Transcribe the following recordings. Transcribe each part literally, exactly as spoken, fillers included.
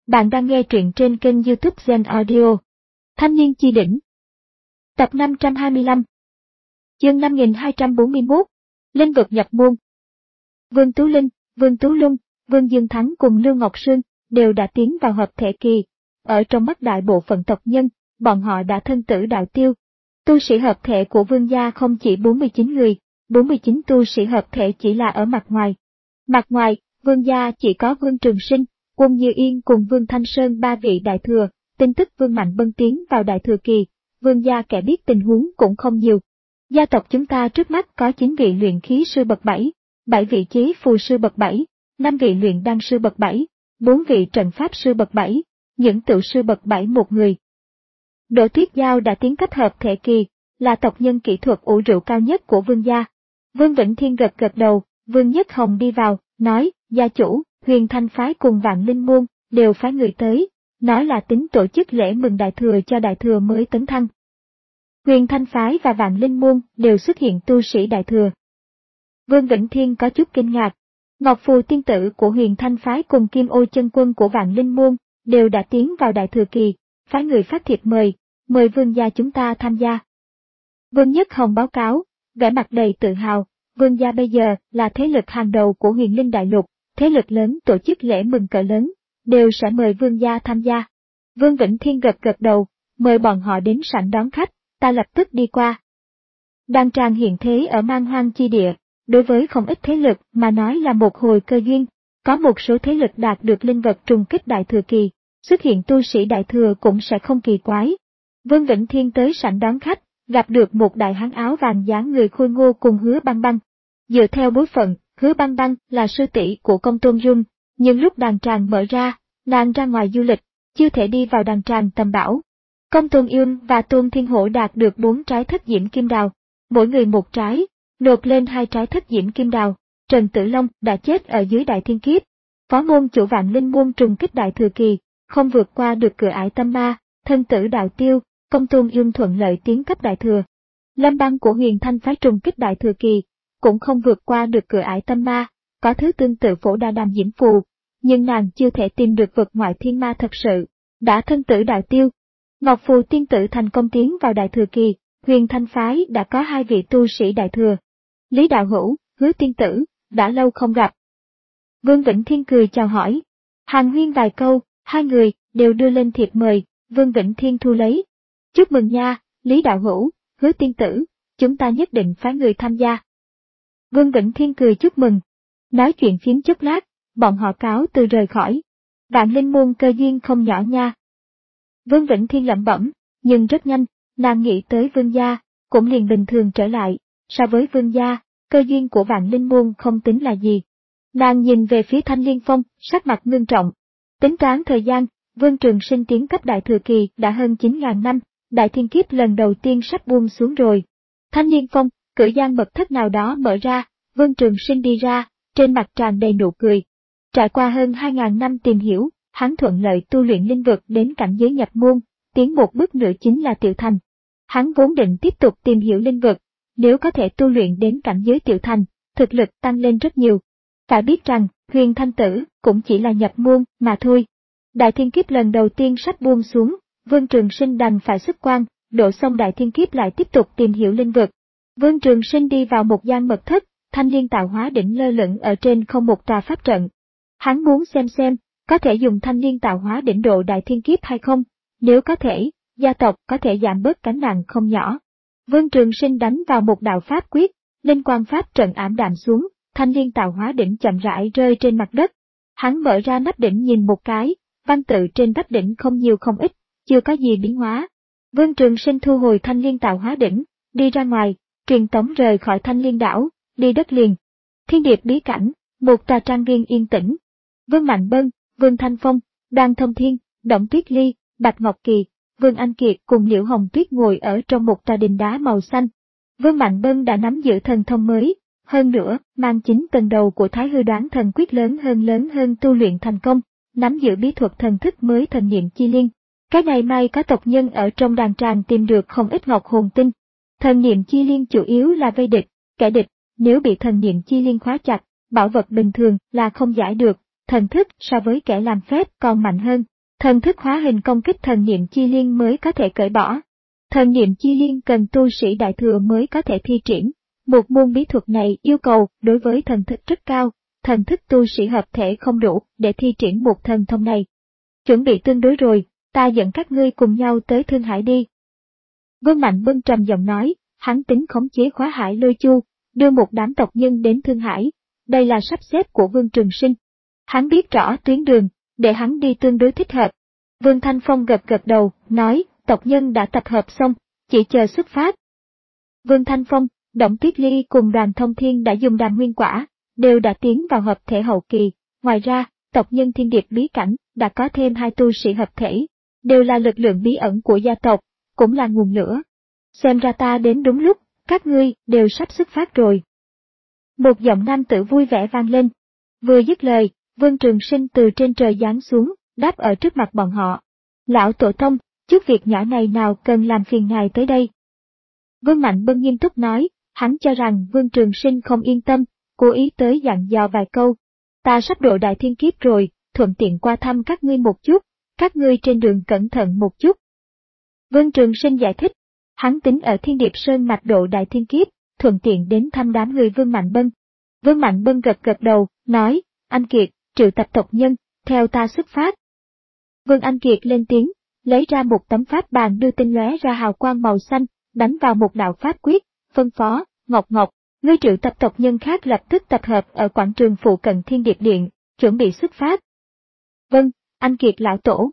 Bạn đang nghe truyện trên kênh YouTube Zen Audio. Thanh niên chi đỉnh. Tập năm trăm hai mươi lăm. Chương năm nghìn hai trăm bốn mươi mốt. Linh vực nhập môn. Vương Tú Linh, Vương Tú Lung, Vương Dương Thắng cùng Lưu Ngọc Sương đều đã tiến vào hợp thể kỳ. Ở trong mắt đại bộ phận tộc nhân, bọn họ đã thân tử đạo tiêu. Tu sĩ hợp thể của Vương gia không chỉ bốn mươi chín người, bốn mươi chín tu sĩ hợp thể chỉ là ở mặt ngoài. Mặt ngoài, Vương gia chỉ có Vương Trường Sinh, Quân Như Yên cùng Vương Thanh Sơn ba vị đại thừa. Tin tức Vương Mạnh Bân tiến vào đại thừa kỳ, Vương gia kẻ biết tình huống cũng không nhiều. Gia tộc chúng ta trước mắt có chín vị luyện khí sư bậc bảy, bảy vị chế phù sư bậc bảy, năm vị luyện đan sư bậc bảy, bốn vị trận pháp sư bậc bảy, những tự sư bậc bảy một người. Đỗ Tuyết Giao đã tiến cấp hợp thể kỳ, là tộc nhân kỹ thuật ủ rượu cao nhất của Vương gia. Vương Vĩnh Thiên gật gật đầu, Vương Nhất Hồng đi vào, nói, gia chủ, Huyền Thanh phái cùng Vạn Linh môn đều phái người tới, nói là tính tổ chức lễ mừng đại thừa cho đại thừa mới tấn thăng. Huyền Thanh phái và Vạn Linh môn đều xuất hiện tu sĩ đại thừa. Vương Vĩnh Thiên có chút kinh ngạc. Ngọc Phù tiên tử của Huyền Thanh phái cùng Kim Ô chân quân của Vạn Linh môn đều đã tiến vào đại thừa kỳ, phái người phát thiệp mời, mời vương gia chúng ta tham gia. Vương Nhất Hồng báo cáo, vẻ mặt đầy tự hào, vương gia bây giờ là thế lực hàng đầu của Huyền Linh đại lục, thế lực lớn tổ chức lễ mừng cỡ lớn, đều sẽ mời vương gia tham gia. Vương Vĩnh Thiên gật gật đầu, mời bọn họ đến sảnh đón khách, ta lập tức đi qua. Đan tràng hiện thế ở man hoang chi địa, đối với không ít thế lực mà nói là một hồi cơ duyên, có một số thế lực đạt được linh vật trùng kích đại thừa kỳ, xuất hiện tu sĩ đại thừa cũng sẽ không kỳ quái. Vương Vĩnh Thiên tới sảnh đón khách, gặp được một đại hán áo vàng dáng người khôi ngô cùng Hứa Băng Băng. Dựa theo bối phận, Hứa Băng Băng là sư tỷ của Công Tôn Dung, nhưng lúc đàn tràng mở ra, nàng ra ngoài du lịch, chưa thể đi vào đàn tràng tầm bảo. Công Tôn Yêm và Tôn Thiên Hổ đạt được bốn trái thất diễm kim đào, mỗi người một trái, nộp lên hai trái thất diễm kim đào. Trần Tử Long đã chết ở dưới đại thiên kiếp. Phó môn chủ Vạn Linh môn trùng kích đại thừa kỳ, không vượt qua được cửa ải tâm ma, thân tử đạo tiêu, Công Tôn Yêm thuận lợi tiến cấp đại thừa. Lâm Băng của Huyền Thanh phái trùng kích đại thừa kỳ, cũng không vượt qua được cửa ải tâm ma, có thứ tương tự Phổ Đa Đàm Diễm Phù, nhưng nàng chưa thể tìm được vực ngoại thiên ma thật sự, đã thân tử đạo tiêu. Ngọc Phù tiên tử thành công tiến vào đại thừa kỳ, Huyền Thanh phái đã có hai vị tu sĩ đại thừa. Lý Đạo Hữu, Hứa tiên tử, đã lâu không gặp. Vương Vĩnh Thiên cười chào hỏi. Hàn huyên vài câu, hai người đều đưa lên thiệp mời, Vương Vĩnh Thiên thu lấy. Chúc mừng nha, Lý Đạo Hữu, Hứa tiên tử, chúng ta nhất định phái người tham gia. Vương Vĩnh Thiên cười chúc mừng. Nói chuyện phiếm chốc lát, bọn họ cáo từ rời khỏi. Vạn Linh môn cơ duyên không nhỏ nha. Vương Vĩnh Thiên lẩm bẩm, nhưng rất nhanh, nàng nghĩ tới vương gia, cũng liền bình thường trở lại. So với vương gia, cơ duyên của Vạn Linh môn không tính là gì. Nàng nhìn về phía Thanh Liên Phong, sắc mặt ngưng trọng. Tính toán thời gian, Vương Trường Sinh tiến cấp đại thừa kỳ đã hơn chín nghìn năm, đại thiên kiếp lần đầu tiên sắp buông xuống rồi. Thanh Liên Phong, cửa gian mật thất nào đó mở ra, Vương Trường Sinh đi ra, trên mặt tràn đầy nụ cười. Trải qua hơn hai nghìn năm tìm hiểu, hắn thuận lợi tu luyện linh vực đến cảnh giới nhập môn, tiến một bước nữa chính là tiểu thành. Hắn vốn định tiếp tục tìm hiểu linh vực, nếu có thể tu luyện đến cảnh giới tiểu thành, thực lực tăng lên rất nhiều. Phải biết rằng, Huyền Thanh tử cũng chỉ là nhập môn mà thôi. Đại thiên kiếp lần đầu tiên sắp buông xuống, Vương Trường Sinh đành phải xuất quan, đổ xong đại thiên kiếp lại tiếp tục tìm hiểu linh vực. Vương Trường Sinh đi vào một gian mật thất, Thanh Liên tạo hóa đỉnh lơ lửng ở trên không một tòa pháp trận. Hắn muốn xem xem, có thể dùng Thanh Liên tạo hóa đỉnh độ đại thiên kiếp hay không, nếu có thể, gia tộc có thể giảm bớt gánh nặng không nhỏ. Vương Trường Sinh đánh vào một đạo pháp quyết, linh quang pháp trận ảm đạm xuống, Thanh Liên tạo hóa đỉnh chậm rãi rơi trên mặt đất. Hắn mở ra nắp đỉnh nhìn một cái, văn tự trên nắp đỉnh không nhiều không ít, chưa có gì biến hóa. Vương Trường Sinh thu hồi Thanh Liên tạo hóa đỉnh, đi ra ngoài, truyền tống rời khỏi Thanh Liên đảo, đi đất liền. Thiên điệp bí cảnh, một tòa trang viên yên tĩnh. Vương Mạnh Bân, Vương Thanh Phong, Đoàn Thông Thiên, Đổng Tuyết Ly, Bạch Ngọc Kỳ, Vương Anh Kiệt cùng Liễu Hồng Tuyết ngồi ở trong một tòa đình đá màu xanh. Vương Mạnh Bân đã nắm giữ thần thông mới, hơn nữa, mang chính tầng đầu của Thái Hư Đoán Thần Quyết lớn hơn lớn hơn tu luyện thành công, nắm giữ bí thuật thần thức mới thần niệm chi liên. Cái này may có tộc nhân ở trong đàn tràng tìm được không ít ngọc hồn tinh. Thần niệm chi liên chủ yếu là vây địch, kẻ địch, nếu bị thần niệm chi liên khóa chặt, bảo vật bình thường là không giải được, thần thức so với kẻ làm phép còn mạnh hơn, Thần thức hóa hình công kích thần niệm chi liên mới có thể cởi bỏ. Thần niệm chi liên cần tu sĩ đại thừa mới có thể thi triển. Một môn bí thuật này yêu cầu đối với thần thức rất cao, thần thức tu sĩ hợp thể không đủ để thi triển một thần thông này. Chuẩn bị tương đối rồi, ta dẫn các ngươi cùng nhau tới Thương Hải đi. Vương Mạnh Bân trầm giọng nói, hắn tính khống chế Khóa Hải Lôi Chu, đưa một đám tộc nhân đến Thương Hải. Đây là sắp xếp của Vương Trường Sinh. Hắn biết rõ tuyến đường, để hắn đi tương đối thích hợp. Vương Thanh Phong gật gật đầu, nói, tộc nhân đã tập hợp xong, chỉ chờ xuất phát. Vương Thanh Phong, Đổng Tuyết Ly cùng Đoàn Thông Thiên đã dùng đàm nguyên quả, đều đã tiến vào hợp thể hậu kỳ. Ngoài ra, tộc nhân Thiên Điệp bí cảnh đã có thêm hai tu sĩ hợp thể, đều là lực lượng bí ẩn của gia tộc, cũng là nguồn lửa. Xem ra ta đến đúng lúc, các ngươi đều sắp xuất phát rồi. Một giọng nam tử vui vẻ vang lên. Vừa dứt lời, Vương Trường Sinh từ trên trời giáng xuống, đáp ở trước mặt bọn họ. Lão tổ tông, chút việc nhỏ này nào cần làm phiền ngài tới đây. Vương Mạnh Bân nghiêm túc nói, hắn cho rằng Vương Trường Sinh không yên tâm, cố ý tới dặn dò vài câu. Ta sắp độ đại thiên kiếp rồi, thuận tiện qua thăm các ngươi một chút, các ngươi trên đường cẩn thận một chút. Vương Trường Sinh giải thích, hắn tính ở Thiên Điệp Sơn mạch độ đại thiên kiếp, thuận tiện đến thăm đám người Vương Mạnh Bân. Vương Mạnh Bân gật gật đầu, nói, anh Kiệt, triệu tập tộc nhân, theo ta xuất phát. Vương Anh Kiệt lên tiếng, lấy ra một tấm pháp bàn đưa tinh lóe ra hào quang màu xanh, đánh vào một đạo pháp quyết, phân phó, Ngọc Ngọc, ngươi triệu tập tộc nhân khác lập tức tập hợp ở quảng trường phụ cận Thiên Điệp Điện, chuẩn bị xuất phát. Vâng, anh Kiệt lão tổ.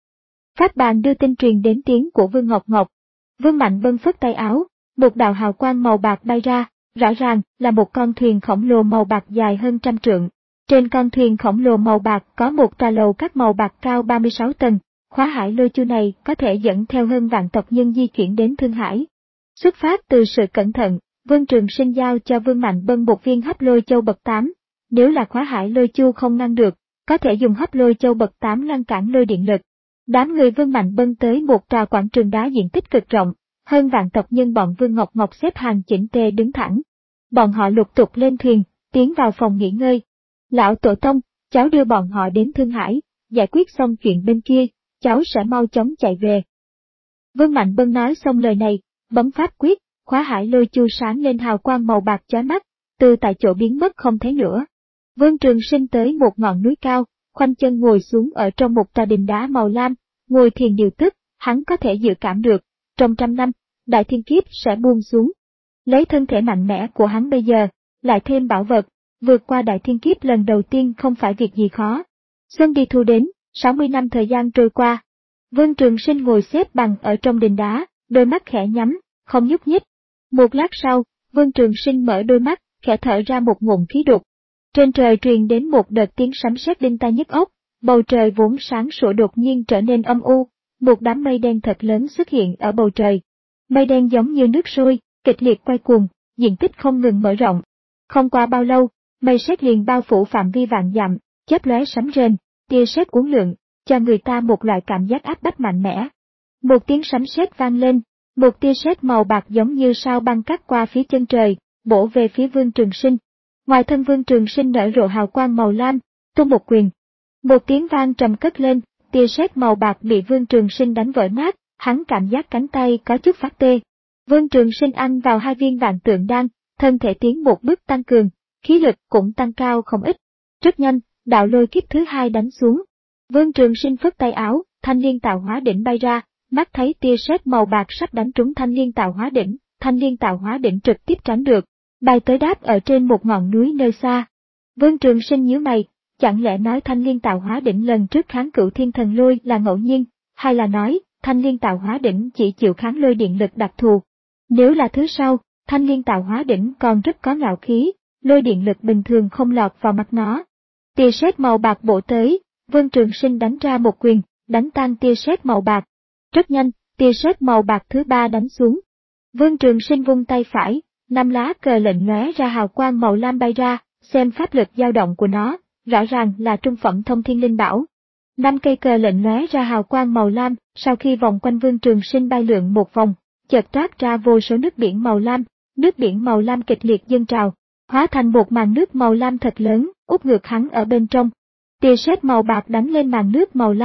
Pháp bàn đưa tin truyền đến tiếng của Vương Ngọc Ngọc. Vương Mạnh Bân phất tay áo, một đạo hào quang màu bạc bay ra, rõ ràng là một con thuyền khổng lồ màu bạc dài hơn trăm trượng. Trên con thuyền khổng lồ màu bạc có một tòa lầu các màu bạc cao ba mươi sáu tầng, Khóa Hải Lôi Chu này có thể dẫn theo hơn vạn tộc nhân di chuyển đến Thương Hải. Xuất phát từ sự cẩn thận, Vương Trường Sinh giao cho Vương Mạnh Bân một viên hấp lôi châu bậc tám, nếu là Khóa Hải Lôi Chu không ngăn được, có thể dùng hấp lôi châu bậc tám ngăn cản lôi điện lực. Đám người Vương Mạnh Bân tới một tòa quảng trường đá diện tích cực rộng, hơn vạn tộc nhân bọn Vương Ngọc Ngọc xếp hàng chỉnh tề đứng thẳng. Bọn họ lục tục lên thuyền, tiến vào phòng nghỉ ngơi. Lão tổ tông, cháu đưa bọn họ đến Thương Hải, giải quyết xong chuyện bên kia, cháu sẽ mau chóng chạy về. Vương Mạnh Bân nói xong lời này, bấm pháp quyết, Khóa Hải Lôi Chu sáng lên hào quang màu bạc chói mắt, từ tại chỗ biến mất không thấy nữa. Vương Trường Sinh tới một ngọn núi cao, khoanh chân ngồi xuống ở trong một tòa đình đá màu lam, ngồi thiền điều tức, hắn có thể dự cảm được, trong trăm năm, đại thiên kiếp sẽ buông xuống. Lấy thân thể mạnh mẽ của hắn bây giờ, lại thêm bảo vật, vượt qua đại thiên kiếp lần đầu tiên không phải việc gì khó. Xuân đi thu đến, sáu mươi năm thời gian trôi qua. Vương Trường Sinh ngồi xếp bằng ở trong đình đá, đôi mắt khẽ nhắm, không nhúc nhích. Một lát sau, Vương Trường Sinh mở đôi mắt, khẽ thở ra một ngụm khí đục. Trên trời truyền đến một đợt tiếng sấm sét đinh tai nhức óc, bầu trời vốn sáng sủa đột nhiên trở nên âm u, một đám mây đen thật lớn xuất hiện ở bầu trời. Mây đen giống như nước sôi, kịch liệt quay cuồng, diện tích không ngừng mở rộng. Không qua bao lâu, mây sét liền bao phủ phạm vi vạn dặm, chớp lóe sấm rền, tia sét uốn lượn, cho người ta một loại cảm giác áp bách mạnh mẽ. Một tiếng sấm sét vang lên, một tia sét màu bạc giống như sao băng cắt qua phía chân trời, bổ về phía Vương Trường Sinh. Ngoài thân Vương Trường Sinh nở rộ hào quang màu lam, tung một quyền. Một tiếng vang trầm cất lên, tia sét màu bạc bị Vương Trường Sinh đánh vỡ nát, hắn cảm giác cánh tay có chút phát tê. Vương Trường Sinh ăn vào hai viên vạn tượng đan, thân thể tiến một bước tăng cường, khí lực cũng tăng cao không ít. Rất nhanh, đạo lôi kiếp thứ hai đánh xuống. Vương Trường Sinh phất tay áo, thanh liên tạo hóa đỉnh bay ra, mắt thấy tia sét màu bạc sắp đánh trúng thanh liên tạo hóa đỉnh, thanh liên tạo hóa đỉnh trực tiếp tránh được, bay tới đáp ở trên một ngọn núi nơi xa. Vương Trường Sinh nhíu mày, chẳng lẽ nói thanh liên tạo hóa đỉnh lần trước kháng cửu thiên thần lôi là ngẫu nhiên, hay là nói thanh liên tạo hóa đỉnh chỉ chịu kháng lôi điện lực đặc thù? Nếu là thứ sau, thanh liên tạo hóa đỉnh còn rất có ngạo khí, lôi điện lực bình thường không lọt vào mặt nó. Tia sét màu bạc bổ tới, Vương Trường Sinh đánh ra một quyền, đánh tan tia sét màu bạc. Rất nhanh, tia sét màu bạc thứ ba đánh xuống. Vương Trường Sinh vung tay phải, năm lá cờ lệnh lóe ra hào quang màu lam bay ra, xem pháp lực dao động của nó, rõ ràng là trung phẩm thông thiên linh bảo. Năm cây cờ lệnh lóe ra hào quang màu lam, sau khi vòng quanh Vương Trường Sinh bay lượn một vòng, chợt toát ra vô số nước biển màu lam, nước biển màu lam kịch liệt dâng trào, hóa thành một màn nước màu lam thật lớn, úp ngược hắn ở bên trong. Tia sét màu bạc đánh lên màn nước màu lam,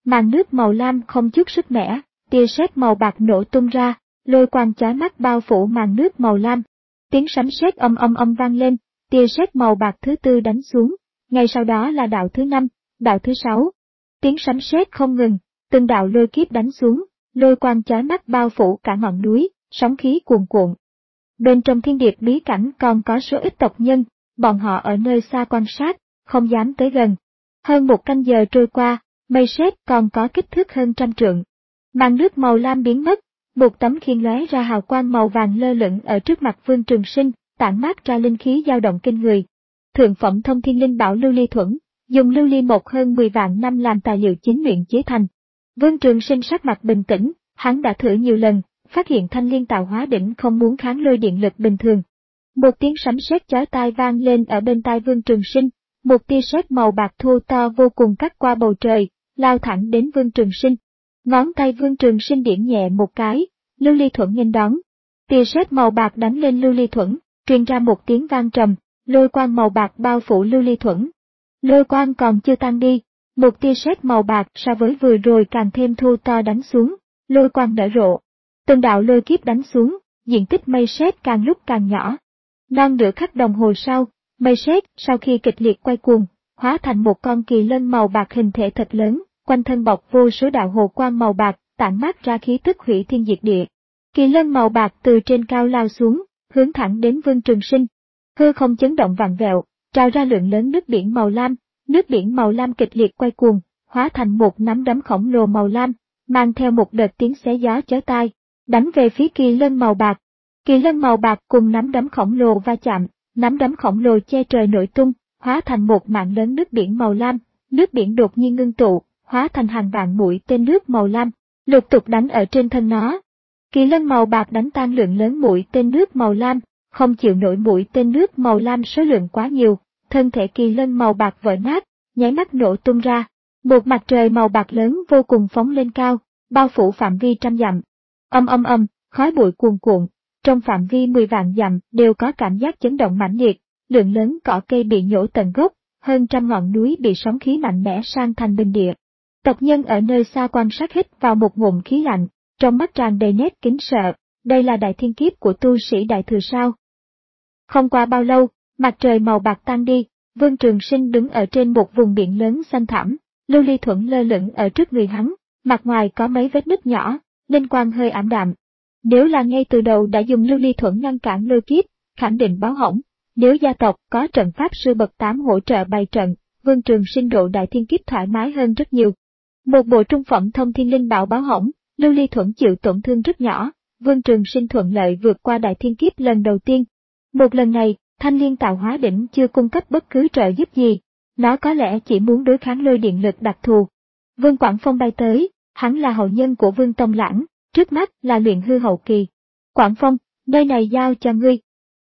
màn nước màu lam không chút sức mẻ, tia sét màu bạc nổ tung ra, lôi quang chói mắt bao phủ màn nước màu lam. Tiếng sấm sét âm âm âm vang lên, tia sét màu bạc thứ tư đánh xuống, ngay sau đó là đạo thứ năm, đạo thứ sáu. Tiếng sấm sét không ngừng, từng đạo lôi kiếp đánh xuống, lôi quang chói mắt bao phủ cả ngọn núi, sóng khí cuồn cuộn. Bên trong thiên địa bí cảnh còn có số ít tộc nhân, bọn họ ở nơi xa quan sát, không dám tới gần. Hơn một canh giờ trôi qua, mây sét còn có kích thước hơn trăm trượng. Màn nước màu lam biến mất, một tấm khiên lóe ra hào quang màu vàng lơ lửng ở trước mặt Vương Trường Sinh, tản mát ra linh khí dao động kinh người. Thượng phẩm thông thiên linh bảo lưu ly thuẫn, dùng lưu ly một hơn mười vạn năm làm tài liệu chính luyện chế thành. Vương Trường Sinh sắc mặt bình tĩnh, hắn đã thử nhiều lần, phát hiện thanh liên tạo hóa đỉnh không muốn kháng lôi điện lực bình thường. Một tiếng sấm sét chói tai vang lên ở bên tai Vương Trường Sinh, một tia sét màu bạc thô to vô cùng cắt qua bầu trời, lao thẳng đến Vương Trường Sinh. Ngón tay Vương Trường Sinh điểm nhẹ một cái, lưu ly thuẫn nghênh đón. Tia sét màu bạc đánh lên lưu ly thuẫn, truyền ra một tiếng vang trầm, lôi quang màu bạc bao phủ lưu ly thuẫn. Lôi quang còn chưa tan đi, một tia sét màu bạc so với vừa rồi càng thêm thô to đánh xuống, lôi quang nở rộ. Từng đạo lôi kiếp đánh xuống, diện tích mây sét càng lúc càng nhỏ. Non nửa khắc đồng hồ sau, mây sét sau khi kịch liệt quay cuồng, hóa thành một con kỳ lân màu bạc hình thể thật lớn, quanh thân bọc vô số đạo hồ quang màu bạc, tản mát ra khí tức hủy thiên diệt địa. Kỳ lân màu bạc từ trên cao lao xuống, hướng thẳng đến Vương Trường Sinh. Hư không chấn động vặn vẹo, trào ra lượng lớn nước biển màu lam, nước biển màu lam kịch liệt quay cuồng, hóa thành một nắm đấm khổng lồ màu lam, mang theo một đợt tiếng xé gió chói tai, đánh về phía kỳ lân màu bạc. Kỳ lân màu bạc cùng nắm đấm khổng lồ va chạm, nắm đấm khổng lồ che trời nổi tung, hóa thành một mạng lớn nước biển màu lam, nước biển đột nhiên ngưng tụ, hóa thành hàng vạn mũi tên nước màu lam, lục tục đánh ở trên thân nó. Kỳ lân màu bạc đánh tan lượng lớn mũi tên nước màu lam, không chịu nổi mũi tên nước màu lam số lượng quá nhiều, thân thể kỳ lân màu bạc vỡ nát, nháy mắt nổ tung ra. Một mặt trời màu bạc lớn vô cùng phóng lên cao, bao phủ phạm vi trăm dặm. Âm âm âm, khói bụi cuồn cuộn, trong phạm vi mười vạn dặm đều có cảm giác chấn động mãnh liệt, lượng lớn cỏ cây bị nhổ tận gốc, hơn trăm ngọn núi bị sóng khí mạnh mẽ san thành bình địa. Tộc nhân ở nơi xa quan sát hít vào một ngụm khí lạnh, trong mắt tràn đầy nét kính sợ, đây là đại thiên kiếp của tu sĩ đại thừa sao. Không qua bao lâu, mặt trời màu bạc tan đi, Vương Trường Sinh đứng ở trên một vùng biển lớn xanh thẳm, lưu ly thuẫn lơ lửng ở trước người hắn, mặt ngoài có mấy vết nứt nhỏ, linh quang hơi ảm đạm. Nếu là ngay từ đầu đã dùng lưu ly thuẫn ngăn cản lôi kiếp, khẳng định báo hỏng. Nếu gia tộc có trận pháp sư bậc tám hỗ trợ bày trận, Vương Trường Sinh độ đại thiên kiếp thoải mái hơn rất nhiều. Một bộ trung phẩm thông thiên linh bảo báo hỏng, lưu ly thuẫn chịu tổn thương rất nhỏ, Vương Trường Sinh thuận lợi vượt qua đại thiên kiếp lần đầu tiên. Một lần này, thanh liên tạo hóa đỉnh chưa cung cấp bất cứ trợ giúp gì, nó có lẽ chỉ muốn đối kháng lôi điện lực đặc thù. Vương Quảng Phong bay tới, hắn là hậu nhân của Vương Tông Lãng, trước mắt là luyện hư hậu kỳ. Quảng Phong, nơi này giao cho ngươi.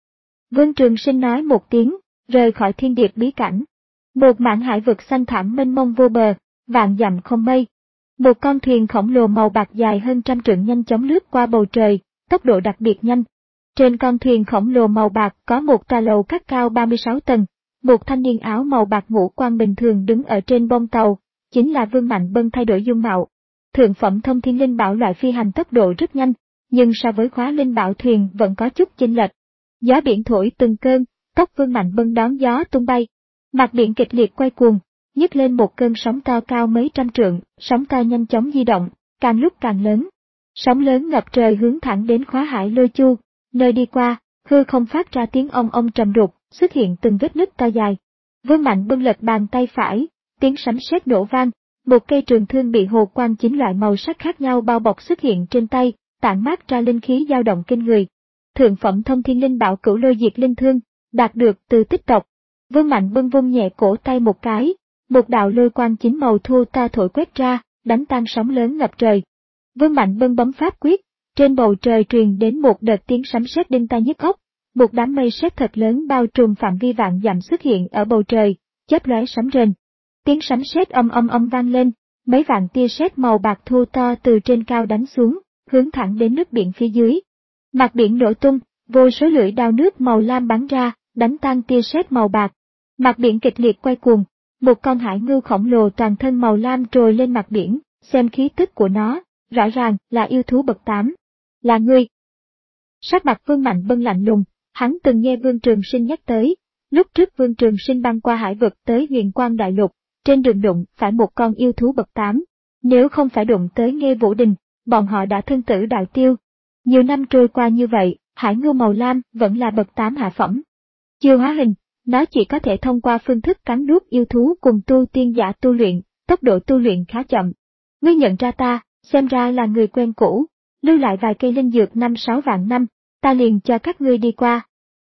Vương Trường Sinh nói một tiếng, rời khỏi thiên địa bí cảnh. Một mảng hải vực xanh thẳm mênh mông vô bờ, vạn dặm không mây. Một con thuyền khổng lồ màu bạc dài hơn trăm trượng nhanh chóng lướt qua bầu trời, tốc độ đặc biệt nhanh. Trên con thuyền khổng lồ màu bạc có một tòa lầu các cao ba mươi sáu tầng, một thanh niên áo màu bạc ngũ quan bình thường đứng ở trên bông tàu, chính là Vương Mạnh Bân thay đổi dung mạo. Thượng phẩm thông thiên linh bảo loại phi hành tốc độ rất nhanh, nhưng so với khóa linh bảo thuyền vẫn có chút chênh lệch. Gió biển thổi từng cơn, tóc Vương Mạnh Bân đón gió tung bay. Mặt biển kịch liệt quay cuồng, nhấc lên một cơn sóng to cao mấy trăm trượng, sóng to nhanh chóng di động, càng lúc càng lớn. Sóng lớn ngập trời hướng thẳng đến khóa hải Lôi Chu, nơi đi qua, hư không phát ra tiếng ong ong trầm đục, xuất hiện từng vết nứt to dài. Vương Mạnh Bân lật bàn tay phải, tiếng sấm sét nổ vang, một cây trường thương bị hồ quang chín loại màu sắc khác nhau bao bọc xuất hiện trên tay, tản mát ra linh khí dao động kinh người. Thượng phẩm thông thiên linh bảo Cửu Lôi Diệt Linh Thương, đạt được từ tích tộc. Vương Mạnh Bân vung nhẹ cổ tay một cái, một đạo lôi quang chín màu thô to thổi quét ra, đánh tan sóng lớn ngập trời. Vương Mạnh Bân bấm pháp quyết, trên bầu trời truyền đến một đợt tiếng sấm sét đinh tai nhức óc, một đám mây sét thật lớn bao trùm phạm vi vạn dặm xuất hiện ở bầu trời, chớp lóe sấm rền. Tiếng sấm sét âm âm âm vang lên, mấy vạn tia sét màu bạc thô to từ trên cao đánh xuống, hướng thẳng đến nước biển phía dưới. Mặt biển nổ tung, vô số lưỡi đao nước màu lam bắn ra, đánh tan tia sét màu bạc. Mặt biển kịch liệt quay cuồng, một con hải ngưu khổng lồ toàn thân màu lam trồi lên mặt biển, xem khí tức của nó, rõ ràng là yêu thú bậc tám. Là ngươi. Sắc mặt Vương Mạnh Bân lạnh lùng, hắn từng nghe Vương Trường Sinh nhắc tới, lúc trước Vương Trường Sinh băng qua hải vực tới Huyền Quang Đại Lục, trên đường đụng phải một con yêu thú bậc tám. Nếu không phải đụng tới Nghê Vũ Đình, bọn họ đã thân tử đạo tiêu. Nhiều năm trôi qua như vậy, hải ngưu màu lam vẫn là bậc tám hạ phẩm. Chưa hóa hình, nó chỉ có thể thông qua phương thức cắn nuốt yêu thú cùng tu tiên giả tu luyện, tốc độ tu luyện khá chậm. Ngươi nhận ra ta, xem ra là người quen cũ, lưu lại vài cây linh dược năm sáu vạn năm, ta liền cho các ngươi đi qua.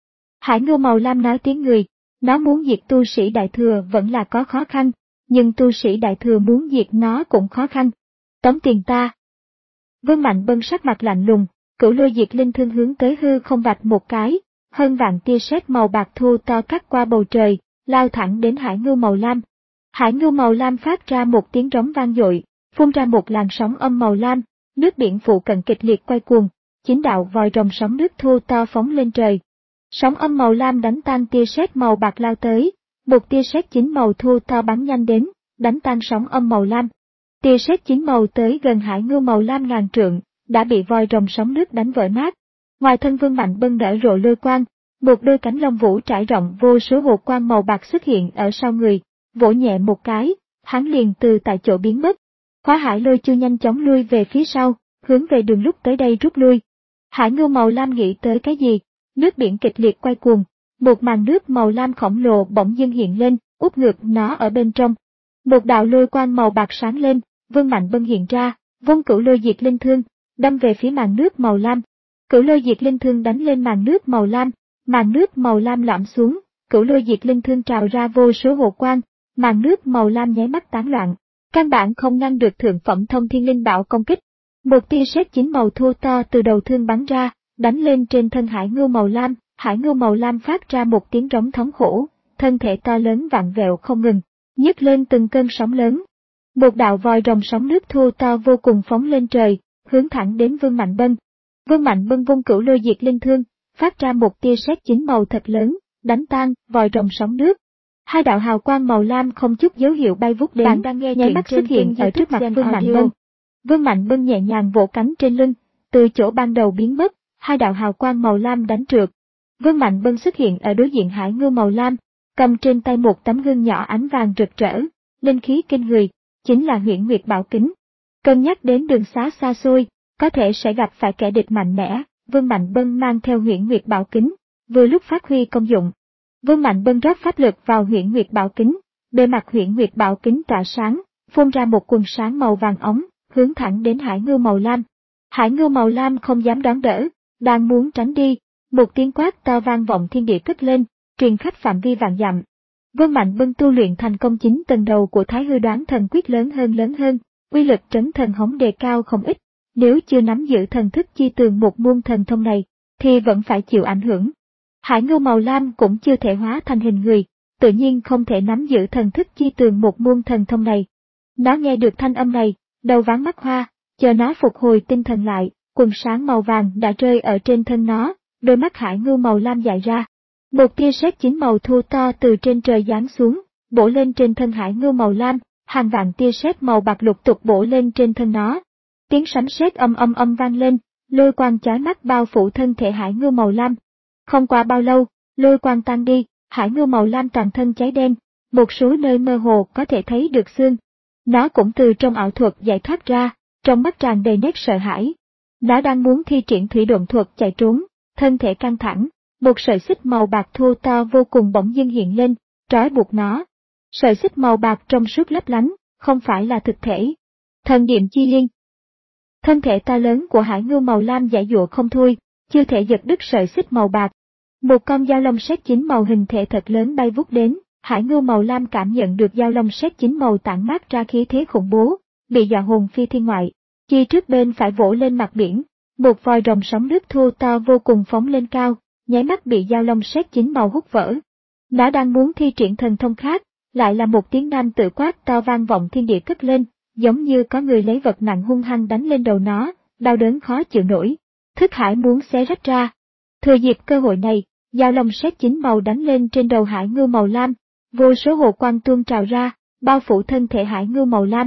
Hải ngưu màu lam nói tiếng người, nó muốn diệt tu sĩ đại thừa vẫn là có khó khăn, nhưng tu sĩ đại thừa muốn diệt nó cũng khó khăn. Tống tiền ta. Vương Mạnh Bân sắc mặt lạnh lùng, cửu lôi diệt linh thương hướng tới hư không vạch một cái, hơn vạn tia sét màu bạc thu to cắt qua bầu trời, lao thẳng đến hải ngưu màu lam. Hải ngưu màu lam phát ra một tiếng rống vang dội, phun ra một làn sóng âm màu lam, nước biển phụ cận kịch liệt quay cuồng, chín đạo vòi rồng sóng nước thu to phóng lên trời. Sóng âm màu lam đánh tan tia sét màu bạc lao tới, một tia sét chín màu thu to bắn nhanh đến, đánh tan sóng âm màu lam. Tia sét chín màu tới gần hải ngưu màu lam ngàn trượng, đã bị vòi rồng sóng nước đánh vỡ nát. Ngoài thân Vương Mạnh Bân nở rộ lôi quang, một đôi cánh lông vũ trải rộng vô số hồ quang màu bạc xuất hiện ở sau người, vỗ nhẹ một cái, hắn liền từ tại chỗ biến mất. Khóa hải lôi chu nhanh chóng lui về phía sau, hướng về đường lúc tới đây rút lui. Hải ngưu màu lam nghĩ tới cái gì? Nước biển kịch liệt quay cuồng, một màn nước màu lam khổng lồ bỗng dưng hiện lên, úp ngược nó ở bên trong. Một đạo lôi quang màu bạc sáng lên, Vương Mạnh Bân hiện ra, vung cửu lôi diệt linh thương, đâm về phía màn nước màu lam. Cửu lôi diệt linh thương đánh lên màn nước màu lam, màn nước màu lam lõm xuống, cửu lôi diệt linh thương trào ra vô số hồ quang, màn nước màu lam nháy mắt tán loạn, căn bản không ngăn được thượng phẩm thông thiên linh bảo công kích. Một tia sét chín màu thô to từ đầu thương bắn ra, đánh lên trên thân hải ngưu màu lam, hải ngưu màu lam phát ra một tiếng rống thống khổ, thân thể to lớn vặn vẹo không ngừng, nhấc lên từng cơn sóng lớn. Một đạo vòi rồng sóng nước thô to vô cùng phóng lên trời, hướng thẳng đến Vương Mạnh Bân. Vương Mạnh Bân vung cửu lôi diệt linh thương, phát ra một tia sét chín màu thật lớn, đánh tan vòi rồng sóng nước. Hai đạo hào quang màu lam không chút dấu hiệu bay vút đến, bạn đang nghe nháy mắt xuất hiện ở trước mặt Vương Mạnh Bân. Vương Mạnh Bân nhẹ nhàng vỗ cánh trên lưng, từ chỗ ban đầu biến mất, hai đạo hào quang màu lam đánh trượt. Vương Mạnh Bân xuất hiện ở đối diện hải ngưu màu lam, cầm trên tay một tấm gương nhỏ ánh vàng rực rỡ, linh khí kinh người, chính là Huyễn Nguyệt Bảo Kính. Cân nhắc đến đường xá xa xôi, có thể sẽ gặp phải kẻ địch mạnh mẽ, Vương Mạnh Bân mang theo Huyễn Nguyệt Bảo Kính, vừa lúc phát huy công dụng. Vương Mạnh Bân rót pháp lực vào Huyễn Nguyệt Bảo Kính, bề mặt Huyễn Nguyệt Bảo Kính tỏa sáng, phun ra một quần sáng màu vàng óng, hướng thẳng đến hải ngưu màu lam. Hải ngưu màu lam không dám đón đỡ, đang muốn tránh đi, một tiếng quát to vang vọng thiên địa cất lên, truyền khắp phạm vi vạn dặm. Vương Mạnh Bân tu luyện thành công chín tầng đầu của Thái Hư Đoán Thần Quyết lớn hơn lớn hơn, uy lực trấn thần hống đề cao không ít. Nếu chưa nắm giữ thần thức chi tường một môn thần thông này, thì vẫn phải chịu ảnh hưởng. Hải ngưu màu lam cũng chưa thể hóa thành hình người, tự nhiên không thể nắm giữ thần thức chi tường một môn thần thông này. Nó nghe được thanh âm này, đầu váng mắt hoa, chờ nó phục hồi tinh thần lại, quần sáng màu vàng đã rơi ở trên thân nó, đôi mắt hải ngưu màu lam dại ra. Một tia sét chín màu thô to từ trên trời giáng xuống, bổ lên trên thân hải ngưu màu lam, hàng vạn tia sét màu bạc lục tục bổ lên trên thân nó. Tiếng sấm sét âm âm âm vang lên, lôi quang chói mắt bao phủ thân thể hải ngưu màu lam. Không qua bao lâu, lôi quang tan đi, hải ngưu màu lam toàn thân cháy đen, một số nơi mơ hồ có thể thấy được xương. Nó cũng từ trong ảo thuật giải thoát ra, trong mắt tràn đầy nét sợ hãi. Nó đang muốn thi triển thủy độn thuật chạy trốn, thân thể căng thẳng, một sợi xích màu bạc thô to vô cùng bỗng dưng hiện lên, trói buộc nó. Sợi xích màu bạc trong suốt lấp lánh, không phải là thực thể. Thần Điệm Chi Liên. Thân thể to lớn của hải ngưu màu lam giãy giụa không thôi, chưa thể giật đứt sợi xích màu bạc. Một con dao long sét chín màu hình thể thật lớn bay vút đến, hải ngưu màu lam cảm nhận được dao long sét chín màu tản mát ra khí thế khủng bố, bị dọa hồn phi thiên ngoại. Chi trước bên phải vỗ lên mặt biển, một vòi rồng sóng nước thô to vô cùng phóng lên cao, nháy mắt bị dao long sét chín màu hút vỡ. Nó đang muốn thi triển thần thông khác, lại là một tiếng nam tự quát to vang vọng thiên địa cất lên, giống như có người lấy vật nặng hung hăng đánh lên đầu nó, đau đớn khó chịu nổi. Thức hải muốn xé rách ra. Thừa dịp cơ hội này, dao long sét chín màu đánh lên trên đầu hải ngưu màu lam, vô số hồ quang tuôn trào ra, bao phủ thân thể hải ngưu màu lam.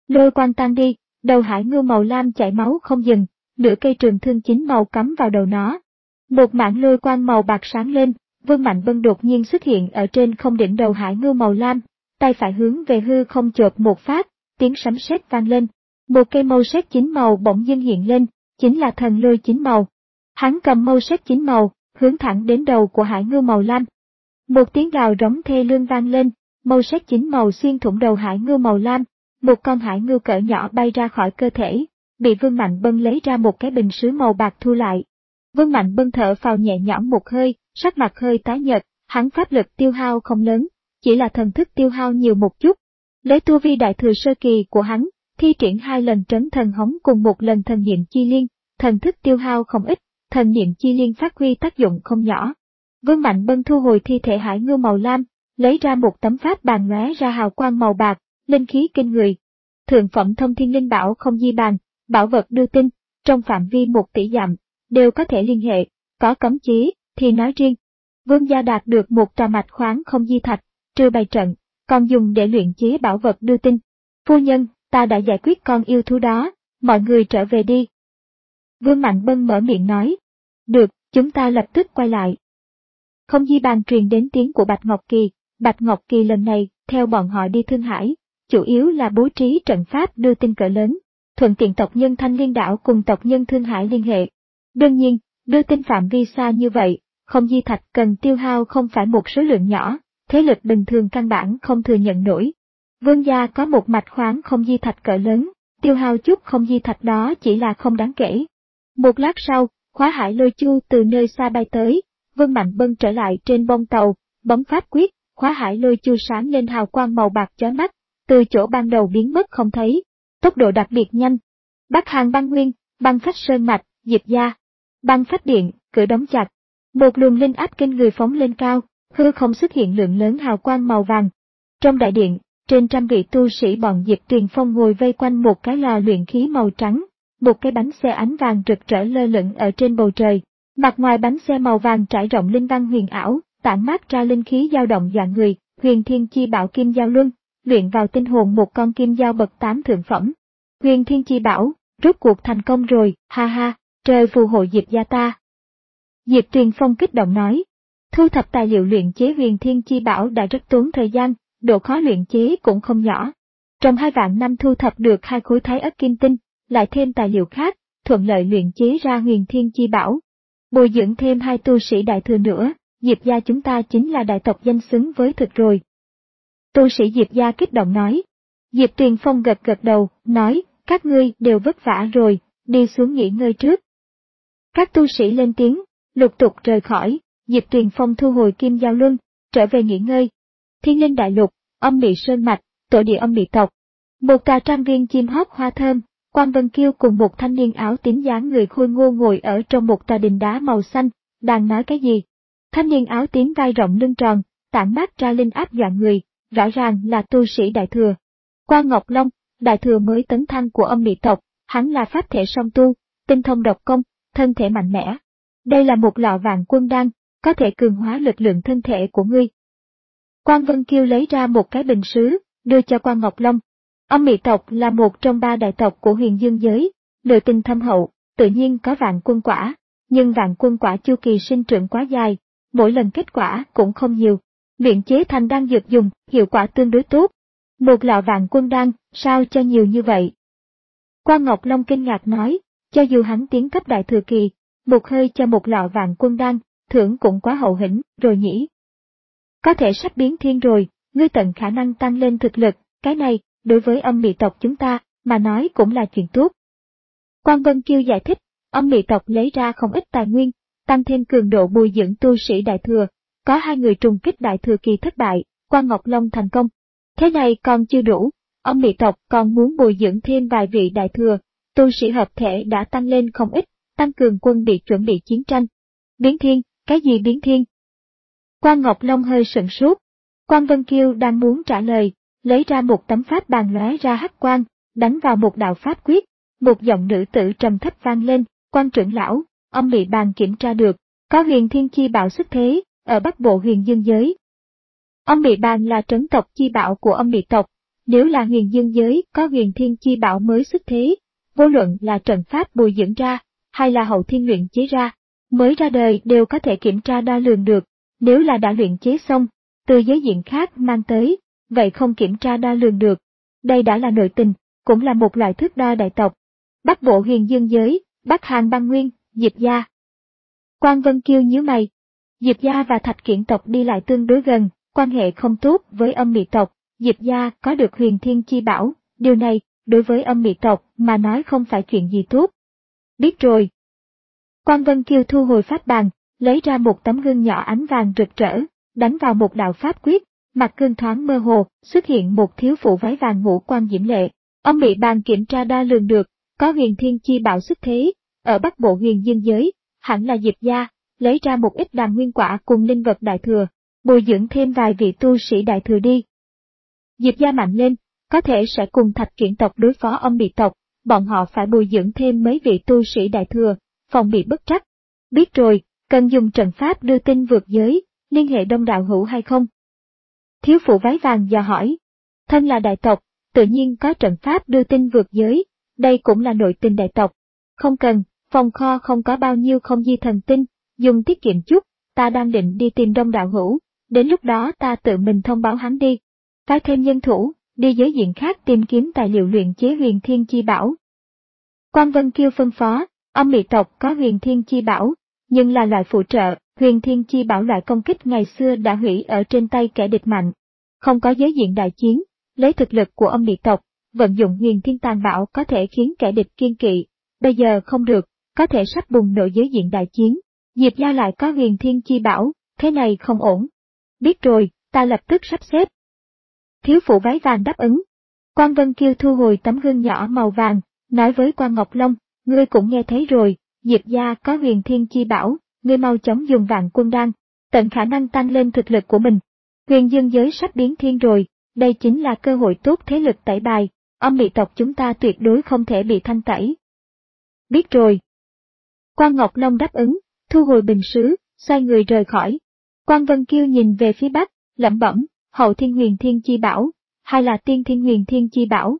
Lôi quang tan đi, đầu hải ngưu màu lam chảy máu không dừng, nửa cây trường thương chín màu cắm vào đầu nó. Một mảng lôi quang màu bạc sáng lên, Vương Mạnh Bân đột nhiên xuất hiện ở trên không đỉnh đầu hải ngưu màu lam, tay phải hướng về hư không chộp một phát, tiếng sấm sét vang lên. Một cây mâu sét chín màu bỗng dưng hiện lên, chính là thần lôi chín màu. Hắn cầm mâu sét chín màu, hướng thẳng đến đầu của hải ngưu màu lam. Một tiếng gào rống thê lương vang lên, mâu sét chín màu xuyên thủng đầu hải ngưu màu lam, một con hải ngưu cỡ nhỏ bay ra khỏi cơ thể, bị Vương Mạnh Bân lấy ra một cái bình sứ màu bạc thu lại. Vương Mạnh Bân thở phào nhẹ nhõm một hơi, sắc mặt hơi tái nhợt, hắn pháp lực tiêu hao không lớn, chỉ là thần thức tiêu hao nhiều một chút. Lấy tu vi đại thừa sơ kỳ của hắn, thi triển hai lần trấn thần hống cùng một lần thần niệm chi liên, thần thức tiêu hao không ít, thần niệm chi liên phát huy tác dụng không nhỏ. Vương Mạnh Bân thu hồi thi thể hải ngưu màu lam, lấy ra một tấm pháp bàn lóe ra hào quang màu bạc, linh khí kinh người. Thượng phẩm thông thiên linh bảo không di bàn, bảo vật đưa tin, trong phạm vi một tỷ dặm, đều có thể liên hệ, có cấm chế, thì nói riêng. Vương gia đạt được một trà mạch khoáng không di thạch, trừ bày trận, còn dùng để luyện chế bảo vật đưa tin. Phu nhân, ta đã giải quyết con yêu thú đó, mọi người trở về đi. Vương Mạnh Bân mở miệng nói. Được, chúng ta lập tức quay lại. Không di bàn truyền đến tiếng của Bạch Ngọc Kỳ, Bạch Ngọc Kỳ lần này, theo bọn họ đi Thương Hải, chủ yếu là bố trí trận pháp đưa tin cỡ lớn, thuận tiện tộc nhân Thanh Liên Đảo cùng tộc nhân Thương Hải liên hệ. Đương nhiên, đưa tin phạm vi xa như vậy, không di thạch cần tiêu hao không phải một số lượng nhỏ, thế lực bình thường căn bản không thừa nhận nổi. Vương gia có một mạch khoáng không di thạch cỡ lớn, tiêu hao chút không di thạch đó chỉ là không đáng kể. Một lát sau, Khóa Hải Lôi Chu từ nơi xa bay tới, Vương Mạnh Bân trở lại trên bông tàu, bấm pháp quyết, Khóa Hải Lôi Chu sáng lên hào quang màu bạc chói mắt, từ chỗ ban đầu biến mất không thấy, tốc độ đặc biệt nhanh. Bắc Hàn Băng Nguyên, Băng Phách Sơn Mạch, Diệp gia, Băng Phách Điện, cửa đóng chặt. Một luồng linh áp kinh người phóng lên cao, hư không xuất hiện lượng lớn hào quang màu vàng. Trong đại điện, trên trăm vị tu sĩ bọn Diệp Tuyền Phong ngồi vây quanh một cái lò luyện khí màu trắng, một cái bánh xe ánh vàng rực rỡ lơ lửng ở trên bầu trời. Mặt ngoài bánh xe màu vàng trải rộng linh văn huyền ảo, tản mát ra linh khí dao động dọa người, Huyền Thiên Chi Bảo Kim Giao Luân, luyện vào tinh hồn một con kim giao bậc tám thượng phẩm. Huyền Thiên Chi Bảo, rốt cuộc thành công rồi, ha ha, trời phù hộ Diệp gia ta. Diệp Tuyền Phong kích động nói, thu thập tài liệu luyện chế Huyền Thiên Chi Bảo đã rất tốn thời gian, độ khó luyện chế cũng không nhỏ. Trong hai vạn năm thu thập được hai khối thái ất kim tinh, lại thêm tài liệu khác, thuận lợi luyện chế ra Huyền Thiên Chi Bảo. Bồi dưỡng thêm hai tu sĩ đại thừa nữa, Diệp gia chúng ta chính là đại tộc danh xứng với thực rồi. Tu sĩ Diệp gia kích động nói. Diệp Tuyền Phong gật gật đầu, nói, các ngươi đều vất vả rồi, đi xuống nghỉ ngơi trước. Các tu sĩ lên tiếng, lục tục rời khỏi, Diệp Tuyền Phong thu hồi Kim Giao Luân, trở về nghỉ ngơi. Thiên Linh Đại Lục, Âm Mị Sơn Mạch, tổ địa Âm Mị tộc. Một tòa trang viên chim hót hoa thơm, Quan Vân Kiêu cùng một thanh niên áo tím dáng người khôi ngô ngồi ở trong một tòa đình đá màu xanh, đang nói cái gì. Thanh niên áo tím vai rộng lưng tròn, tản mát ra linh áp dọa người, rõ ràng là tu sĩ đại thừa. Quan Ngọc Long, đại thừa mới tấn thăng của Âm Mị tộc, hắn là pháp thể song tu, tinh thông độc công, thân thể mạnh mẽ. Đây là một lọ vạn quân đan, có thể cường hóa lực lượng thân thể của ngươi. Quan Vân Kiêu lấy ra một cái bình sứ, đưa cho Quan Ngọc Long. Âm Mị tộc là một trong ba đại tộc của Huyền Dương giới, nội tình thâm hậu, tự nhiên có vạn quân quả, nhưng vạn quân quả chu kỳ sinh trưởng quá dài, mỗi lần kết quả cũng không nhiều, luyện chế thành đan dược dùng, hiệu quả tương đối tốt. Một lọ vạn quân đan, sao cho nhiều như vậy? Quan Ngọc Long kinh ngạc nói, cho dù hắn tiến cấp đại thừa kỳ, một hơi cho một lọ vạn quân đan, thưởng cũng quá hậu hĩnh, rồi nhỉ. Có thể sắp biến thiên rồi, ngươi tận khả năng tăng lên thực lực, cái này, đối với Âm Mị tộc chúng ta, mà nói cũng là chuyện tốt. Quan Vân Kiêu giải thích, Âm Mị tộc lấy ra không ít tài nguyên, tăng thêm cường độ bồi dưỡng tu sĩ đại thừa, có hai người trùng kích đại thừa kỳ thất bại, Quan Ngọc Long thành công. Thế này còn chưa đủ, Âm Mị tộc còn muốn bồi dưỡng thêm vài vị đại thừa, tu sĩ hợp thể đã tăng lên không ít, tăng cường quân bị chuẩn bị chiến tranh. Biến thiên, cái gì biến thiên? Quan Ngọc Long hơi sửng sốt. Quan Vân Kiêu đang muốn trả lời, lấy ra một tấm pháp bàn lóe ra hắc quang, đánh vào một đạo pháp quyết, một giọng nữ tử trầm thấp vang lên, Quan trưởng lão, Âm Mị bàn kiểm tra được, có Huyền Thiên Chi Bảo xuất thế, ở Bắc Bộ Huyền Dương giới. Âm Mị bàn là trấn tộc chi bảo của Âm Mị tộc, Nếu là huyền dương giới có huyền thiên chi bảo mới xuất thế, vô luận là trận pháp bồi dưỡng ra, hay là hậu thiên luyện chế ra, mới ra đời đều có thể kiểm tra đo lường được. Nếu là đã luyện chế xong, từ giới diện khác mang tới, vậy không kiểm tra đo lường được. Đây đã là nội tình, cũng là một loại thước đo đại tộc. Bắc bộ huyền dương giới, Bắc Hàn băng nguyên, Diệp gia. Quan Vân Kiêu nhíu mày. Diệp gia và Thạch Kiển tộc đi lại tương đối gần, quan hệ không tốt với âm mị tộc. Diệp gia có được huyền thiên chi bảo, điều này, đối với âm mị tộc mà nói không phải chuyện gì tốt. Biết rồi. Quan Vân Kiêu thu hồi pháp bàn, lấy ra một tấm gương nhỏ ánh vàng rực rỡ, đánh vào một đạo pháp quyết, mặt gương thoáng mơ hồ, xuất hiện một thiếu phụ váy vàng ngũ quan diễm lệ. Âm mị bàn kiểm tra đo lường được, có huyền thiên chi bảo xuất thế, ở Bắc bộ huyền dương giới, hẳn là Diệp gia, lấy ra một ít đàm nguyên quả cùng linh vật đại thừa, bồi dưỡng thêm vài vị tu sĩ đại thừa đi. Diệp gia mạnh lên, có thể sẽ cùng Thạch Kiển tộc đối phó âm mị tộc, bọn họ phải bồi dưỡng thêm mấy vị tu sĩ đại thừa, phòng bị bất trắc. Biết rồi, cần dùng trận pháp đưa tin vượt giới, liên hệ đông đạo hữu hay không? Thiếu phụ váy vàng dò hỏi. Thân là đại tộc, tự nhiên có trận pháp đưa tin vượt giới, đây cũng là nội tình đại tộc. Không cần, phòng kho không có bao nhiêu không di thần tinh, dùng tiết kiệm chút, ta đang định đi tìm đông đạo hữu, đến lúc đó ta tự mình thông báo hắn đi. Phái thêm nhân thủ, đi giới diện khác tìm kiếm tài liệu luyện chế huyền thiên chi bảo. Quan Vân Kiêu phân phó, âm mị tộc có huyền thiên chi bảo, nhưng là loại phụ trợ, huyền thiên chi bảo loại công kích ngày xưa đã hủy ở trên tay kẻ địch mạnh. Không có giới diện đại chiến, lấy thực lực của âm mị tộc, vận dụng huyền thiên tàn bảo có thể khiến kẻ địch kiên kỵ. Bây giờ không được, có thể sắp bùng nổ giới diện đại chiến. Diệp gia lại có huyền thiên chi bảo, thế này không ổn. Biết rồi, ta lập tức sắp xếp. Thiếu phụ váy vàng đáp ứng. Quan Vân Kiêu thu hồi tấm gương nhỏ màu vàng, nói với Quan Ngọc Long, ngươi cũng nghe thấy rồi, Diệp gia có huyền thiên chi bảo, ngươi mau chóng dùng vạn quân đan, tận khả năng tăng lên thực lực của mình. Huyền dương giới sắp biến thiên rồi, đây chính là cơ hội tốt thế lực tẩy bài, âm mị tộc chúng ta tuyệt đối không thể bị thanh tẩy. Biết rồi. Quan Ngọc Long đáp ứng, thu hồi bình sứ, xoay người rời khỏi. Quan Vân Kiêu nhìn về phía bắc, lẩm bẩm, hậu thiên huyền thiên chi bảo, hay là tiên thiên huyền thiên chi bảo.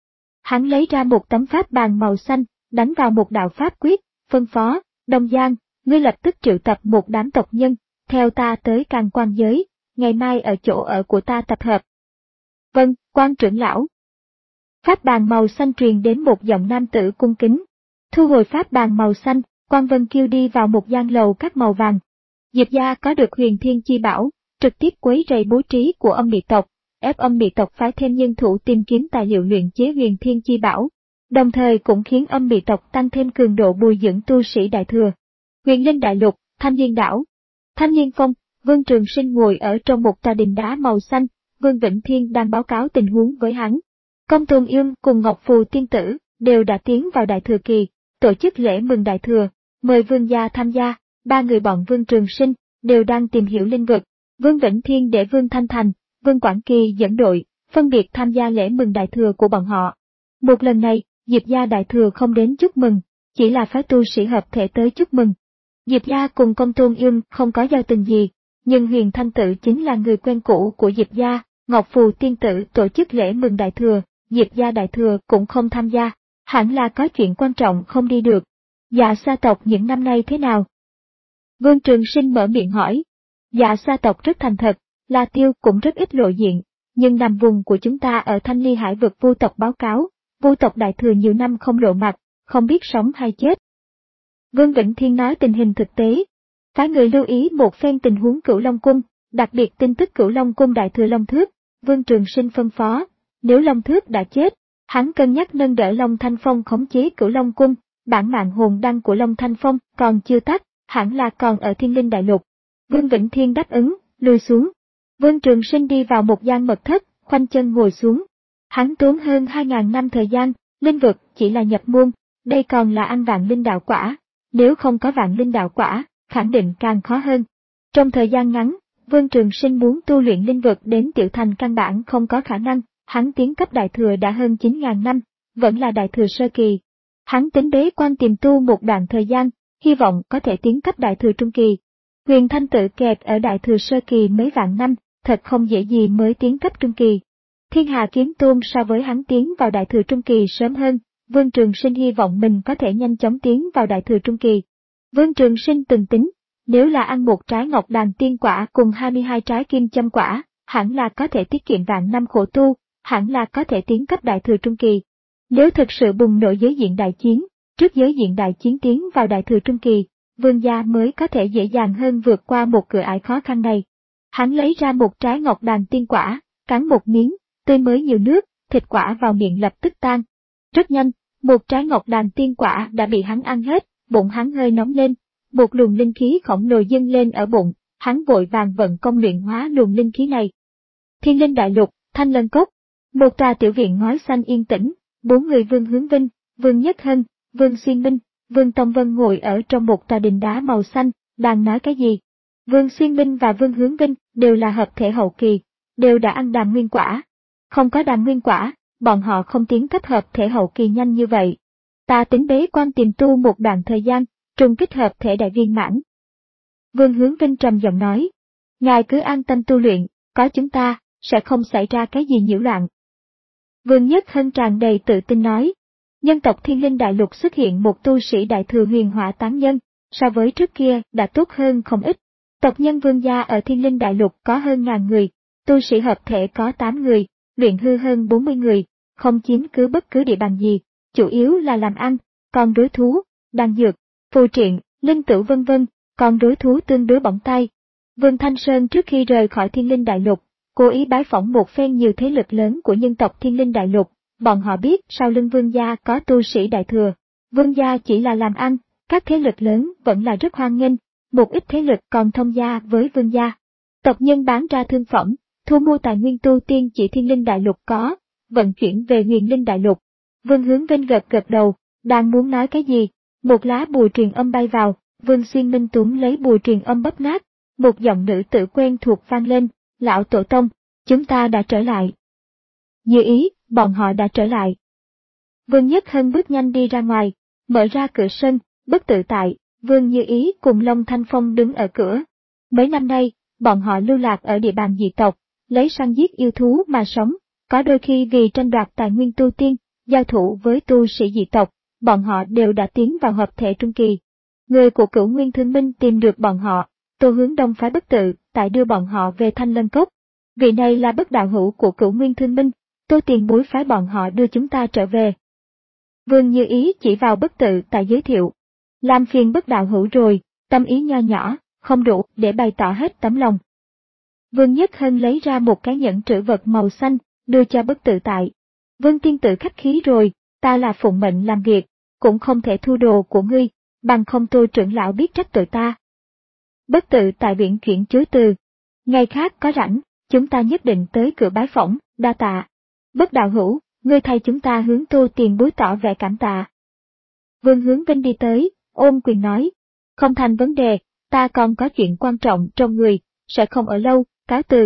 Hắn lấy ra một tấm pháp bàn màu xanh, đánh vào một đạo pháp quyết, phân phó, Đông Giang, ngươi lập tức triệu tập một đám tộc nhân, theo ta tới Càn Quan giới, ngày mai ở chỗ ở của ta tập hợp. Vâng, Quan trưởng lão. Pháp bàn màu xanh truyền đến một giọng nam tử cung kính. Thu hồi pháp bàn màu xanh, Quan Vân Kiêu đi vào một gian lầu các màu vàng. Diệp gia có được huyền thiên chi bảo, trực tiếp quấy rầy bố trí của âm mị tộc, ép âm mị tộc phái thêm nhân thủ tìm kiếm tài liệu luyện chế huyền thiên chi bảo, đồng thời cũng khiến âm mị tộc tăng thêm cường độ bồi dưỡng tu sĩ đại thừa. Huyền Linh đại lục, Thanh Liên đảo. Thanh Liên Phong, Vương Trường Sinh ngồi ở trong một tòa đình đá màu xanh, Vương Vĩnh Thiên đang báo cáo tình huống với hắn. Công Tôn Yêm cùng Ngọc Phù tiên tử đều đã tiến vào đại thừa kỳ, tổ chức lễ mừng đại thừa, mời vương gia tham gia. Ba người bọn Vương Trường Sinh đều đang tìm hiểu linh vực. Vương Vĩnh Thiên để Vương Thanh Thành, Vương Quảng Kỳ dẫn đội, phân biệt tham gia lễ mừng đại thừa của bọn họ. Một lần này, Diệp gia đại thừa không đến chúc mừng, chỉ là phái tu sĩ hợp thể tới chúc mừng. Diệp gia cùng Công Tôn Yêm không có giao tình gì, nhưng Huyền Thanh Tự chính là người quen cũ của Diệp gia, Ngọc Phù tiên tử tổ chức lễ mừng đại thừa, Diệp gia đại thừa cũng không tham gia, hẳn là có chuyện quan trọng không đi được. Dạ Sa tộc những năm nay thế nào? Vương Trường Sinh mở miệng hỏi. Dạ Sa tộc rất thành thật, La Tiêu cũng rất ít lộ diện, nhưng nằm vùng của chúng ta ở Thanh Ly Hải vực Vu tộc báo cáo, Vu tộc đại thừa nhiều năm không lộ mặt, không biết sống hay chết. Vương Vĩnh Thiên nói tình hình thực tế. Phái người lưu ý một phen tình huống Cửu Long Cung, đặc biệt tin tức Cửu Long Cung đại thừa Long Thước, Vương Trường Sinh phân phó, nếu Long Thước đã chết, hắn cân nhắc nâng đỡ Long Thanh Phong khống chế Cửu Long Cung, bản mạng hồn đăng của Long Thanh Phong còn chưa tắt, hẳn là còn ở Thiên Linh Đại Lục. Vương Vĩnh Thiên đáp ứng, lùi xuống. Vương Trường Sinh đi vào một gian mật thất, khoanh chân ngồi xuống. Hắn tốn hơn hai ngàn năm thời gian, linh vực chỉ là nhập môn, đây còn là ăn vạn linh đạo quả, nếu không có vạn linh đạo quả, khẳng định càng khó hơn. Trong thời gian ngắn, Vương Trường Sinh muốn tu luyện linh vực đến tiểu thành căn bản không có khả năng, hắn tiến cấp đại thừa đã hơn chín ngàn năm, vẫn là đại thừa sơ kỳ. Hắn tính bế quan tiềm tu một đoạn thời gian, hy vọng có thể tiến cấp đại thừa trung kỳ. Huyền Thanh Tự kẹt ở đại thừa sơ kỳ mấy vạn năm, thật không dễ gì mới tiến cấp trung kỳ. Thiên Hà Kiếm Tôn so với hắn tiến vào Đại Thừa Trung Kỳ sớm hơn, Vương Trường Sinh hy vọng mình có thể nhanh chóng tiến vào Đại Thừa Trung Kỳ. Vương Trường Sinh từng tính, nếu là ăn một trái ngọc đàn tiên quả cùng hai mươi hai trái kim châm quả, hẳn là có thể tiết kiệm vạn năm khổ tu, hẳn là có thể tiến cấp Đại Thừa Trung Kỳ. Nếu thực sự bùng nổ giới diện đại chiến, trước giới diện đại chiến tiến vào Đại Thừa Trung Kỳ, Vương gia mới có thể dễ dàng hơn vượt qua một cửa ải khó khăn này. Hắn lấy ra một trái ngọc đàn tiên quả, cắn một miếng, tươi mới nhiều nước, thịt quả vào miệng lập tức tan. Rất nhanh, một trái ngọc đàn tiên quả đã bị hắn ăn hết, bụng hắn hơi nóng lên, một luồng linh khí khổng lồ dâng lên ở bụng, hắn vội vàng vận công luyện hóa luồng linh khí này. Thiên Linh Đại Lục, Thanh Lân Cốc, một tòa tiểu viện ngói xanh yên tĩnh, bốn người Vương Hướng Vinh, Vương Nhất Hân, Vương Xuyên Minh, Vương Tông Vân ngồi ở trong một tòa đình đá màu xanh, đang nói cái gì. Vương Xuyên Minh và Vương Hướng Vinh đều là hợp thể hậu kỳ, đều đã ăn đàm nguyên quả. Không có đàm nguyên quả, bọn họ không tiến cấp hợp thể hậu kỳ nhanh như vậy. Ta tính bế quan tìm tu một đoạn thời gian, trùng kích hợp thể đại viên mãn. Vương Hướng Vinh trầm giọng nói, ngài cứ an tâm tu luyện, có chúng ta, sẽ không xảy ra cái gì nhiễu loạn. Vương Nhất Hân tràn đầy tự tin nói, nhân tộc Thiên Linh Đại Lục xuất hiện một tu sĩ đại thừa huyền hỏa tán nhân, so với trước kia đã tốt hơn không ít. Tộc nhân Vương gia ở Thiên Linh Đại Lục có hơn ngàn người, tu sĩ hợp thể có tám người, luyện hư hơn bốn mươi người, không chiếm cứ bất cứ địa bàn gì, chủ yếu là làm ăn, còn đối thú, đan dược, phù triện, linh tử vân vân, còn đối thú tương đối bỏng tay. Vương Thanh Sơn trước khi rời khỏi Thiên Linh Đại Lục, cố ý bái phỏng một phen nhiều thế lực lớn của nhân tộc Thiên Linh Đại Lục, bọn họ biết sau lưng Vương gia có tu sĩ đại thừa. Vương gia chỉ là làm ăn, các thế lực lớn vẫn là rất hoan nghênh, một ít thế lực còn thông gia với Vương gia. Tộc nhân bán ra thương phẩm, thu mua tài nguyên tu tiên chỉ Thiên Linh Đại Lục có, vận chuyển về Huyền Linh Đại Lục. Vương Hướng Vinh gật gật đầu, đang muốn nói cái gì, một lá bùa truyền âm bay vào, Vương Xuyên Minh túm lấy bùa truyền âm bóp nát, một giọng nữ tử quen thuộc vang lên, lão tổ tông, chúng ta đã trở lại. Như ý, bọn họ đã trở lại. Vương Nhất Hân bước nhanh đi ra ngoài, mở ra cửa sân, bất tự tại, Vương Như Ý cùng Long Thanh Phong đứng ở cửa. Mấy năm nay, bọn họ lưu lạc ở địa bàn dị tộc, lấy săn giết yêu thú mà sống, có đôi khi vì tranh đoạt tài nguyên tu tiên, giao thủ với tu sĩ dị tộc, bọn họ đều đã tiến vào hợp thể trung kỳ. Người của Cửu Nguyên Thương Minh tìm được bọn họ, Tô Hướng Đông phái bất tự, tại đưa bọn họ về Thanh Lân Cốc. Vị này là bất đạo hữu của Cửu Nguyên Thương Minh, Tô Tiền Bối phái bọn họ đưa chúng ta trở về. Vương Như Ý chỉ vào bất tự tại giới thiệu. Làm phiền bất đạo hữu rồi, tâm ý nho nhỏ, không đủ để bày tỏ hết tấm lòng. Vương Nhất Hân lấy ra một cái nhẫn trữ vật màu xanh, đưa cho bất tự tại. Vương tiên tử khách khí rồi, ta là phụng mệnh làm việc, cũng không thể thu đồ của ngươi, bằng không Tô trưởng lão biết trách tội ta. Bất tự tại viện chuyển chối từ. Ngày khác có rảnh, chúng ta nhất định tới cửa bái phỏng, đa tạ. Bất đạo hữu, ngươi thay chúng ta hướng Tô Tiền Bối tỏ vẻ cảm tạ. Vương Hướng Vinh đi tới, ôm quyền nói, không thành vấn đề, ta còn có chuyện quan trọng trong người, sẽ không ở lâu, cáo từ.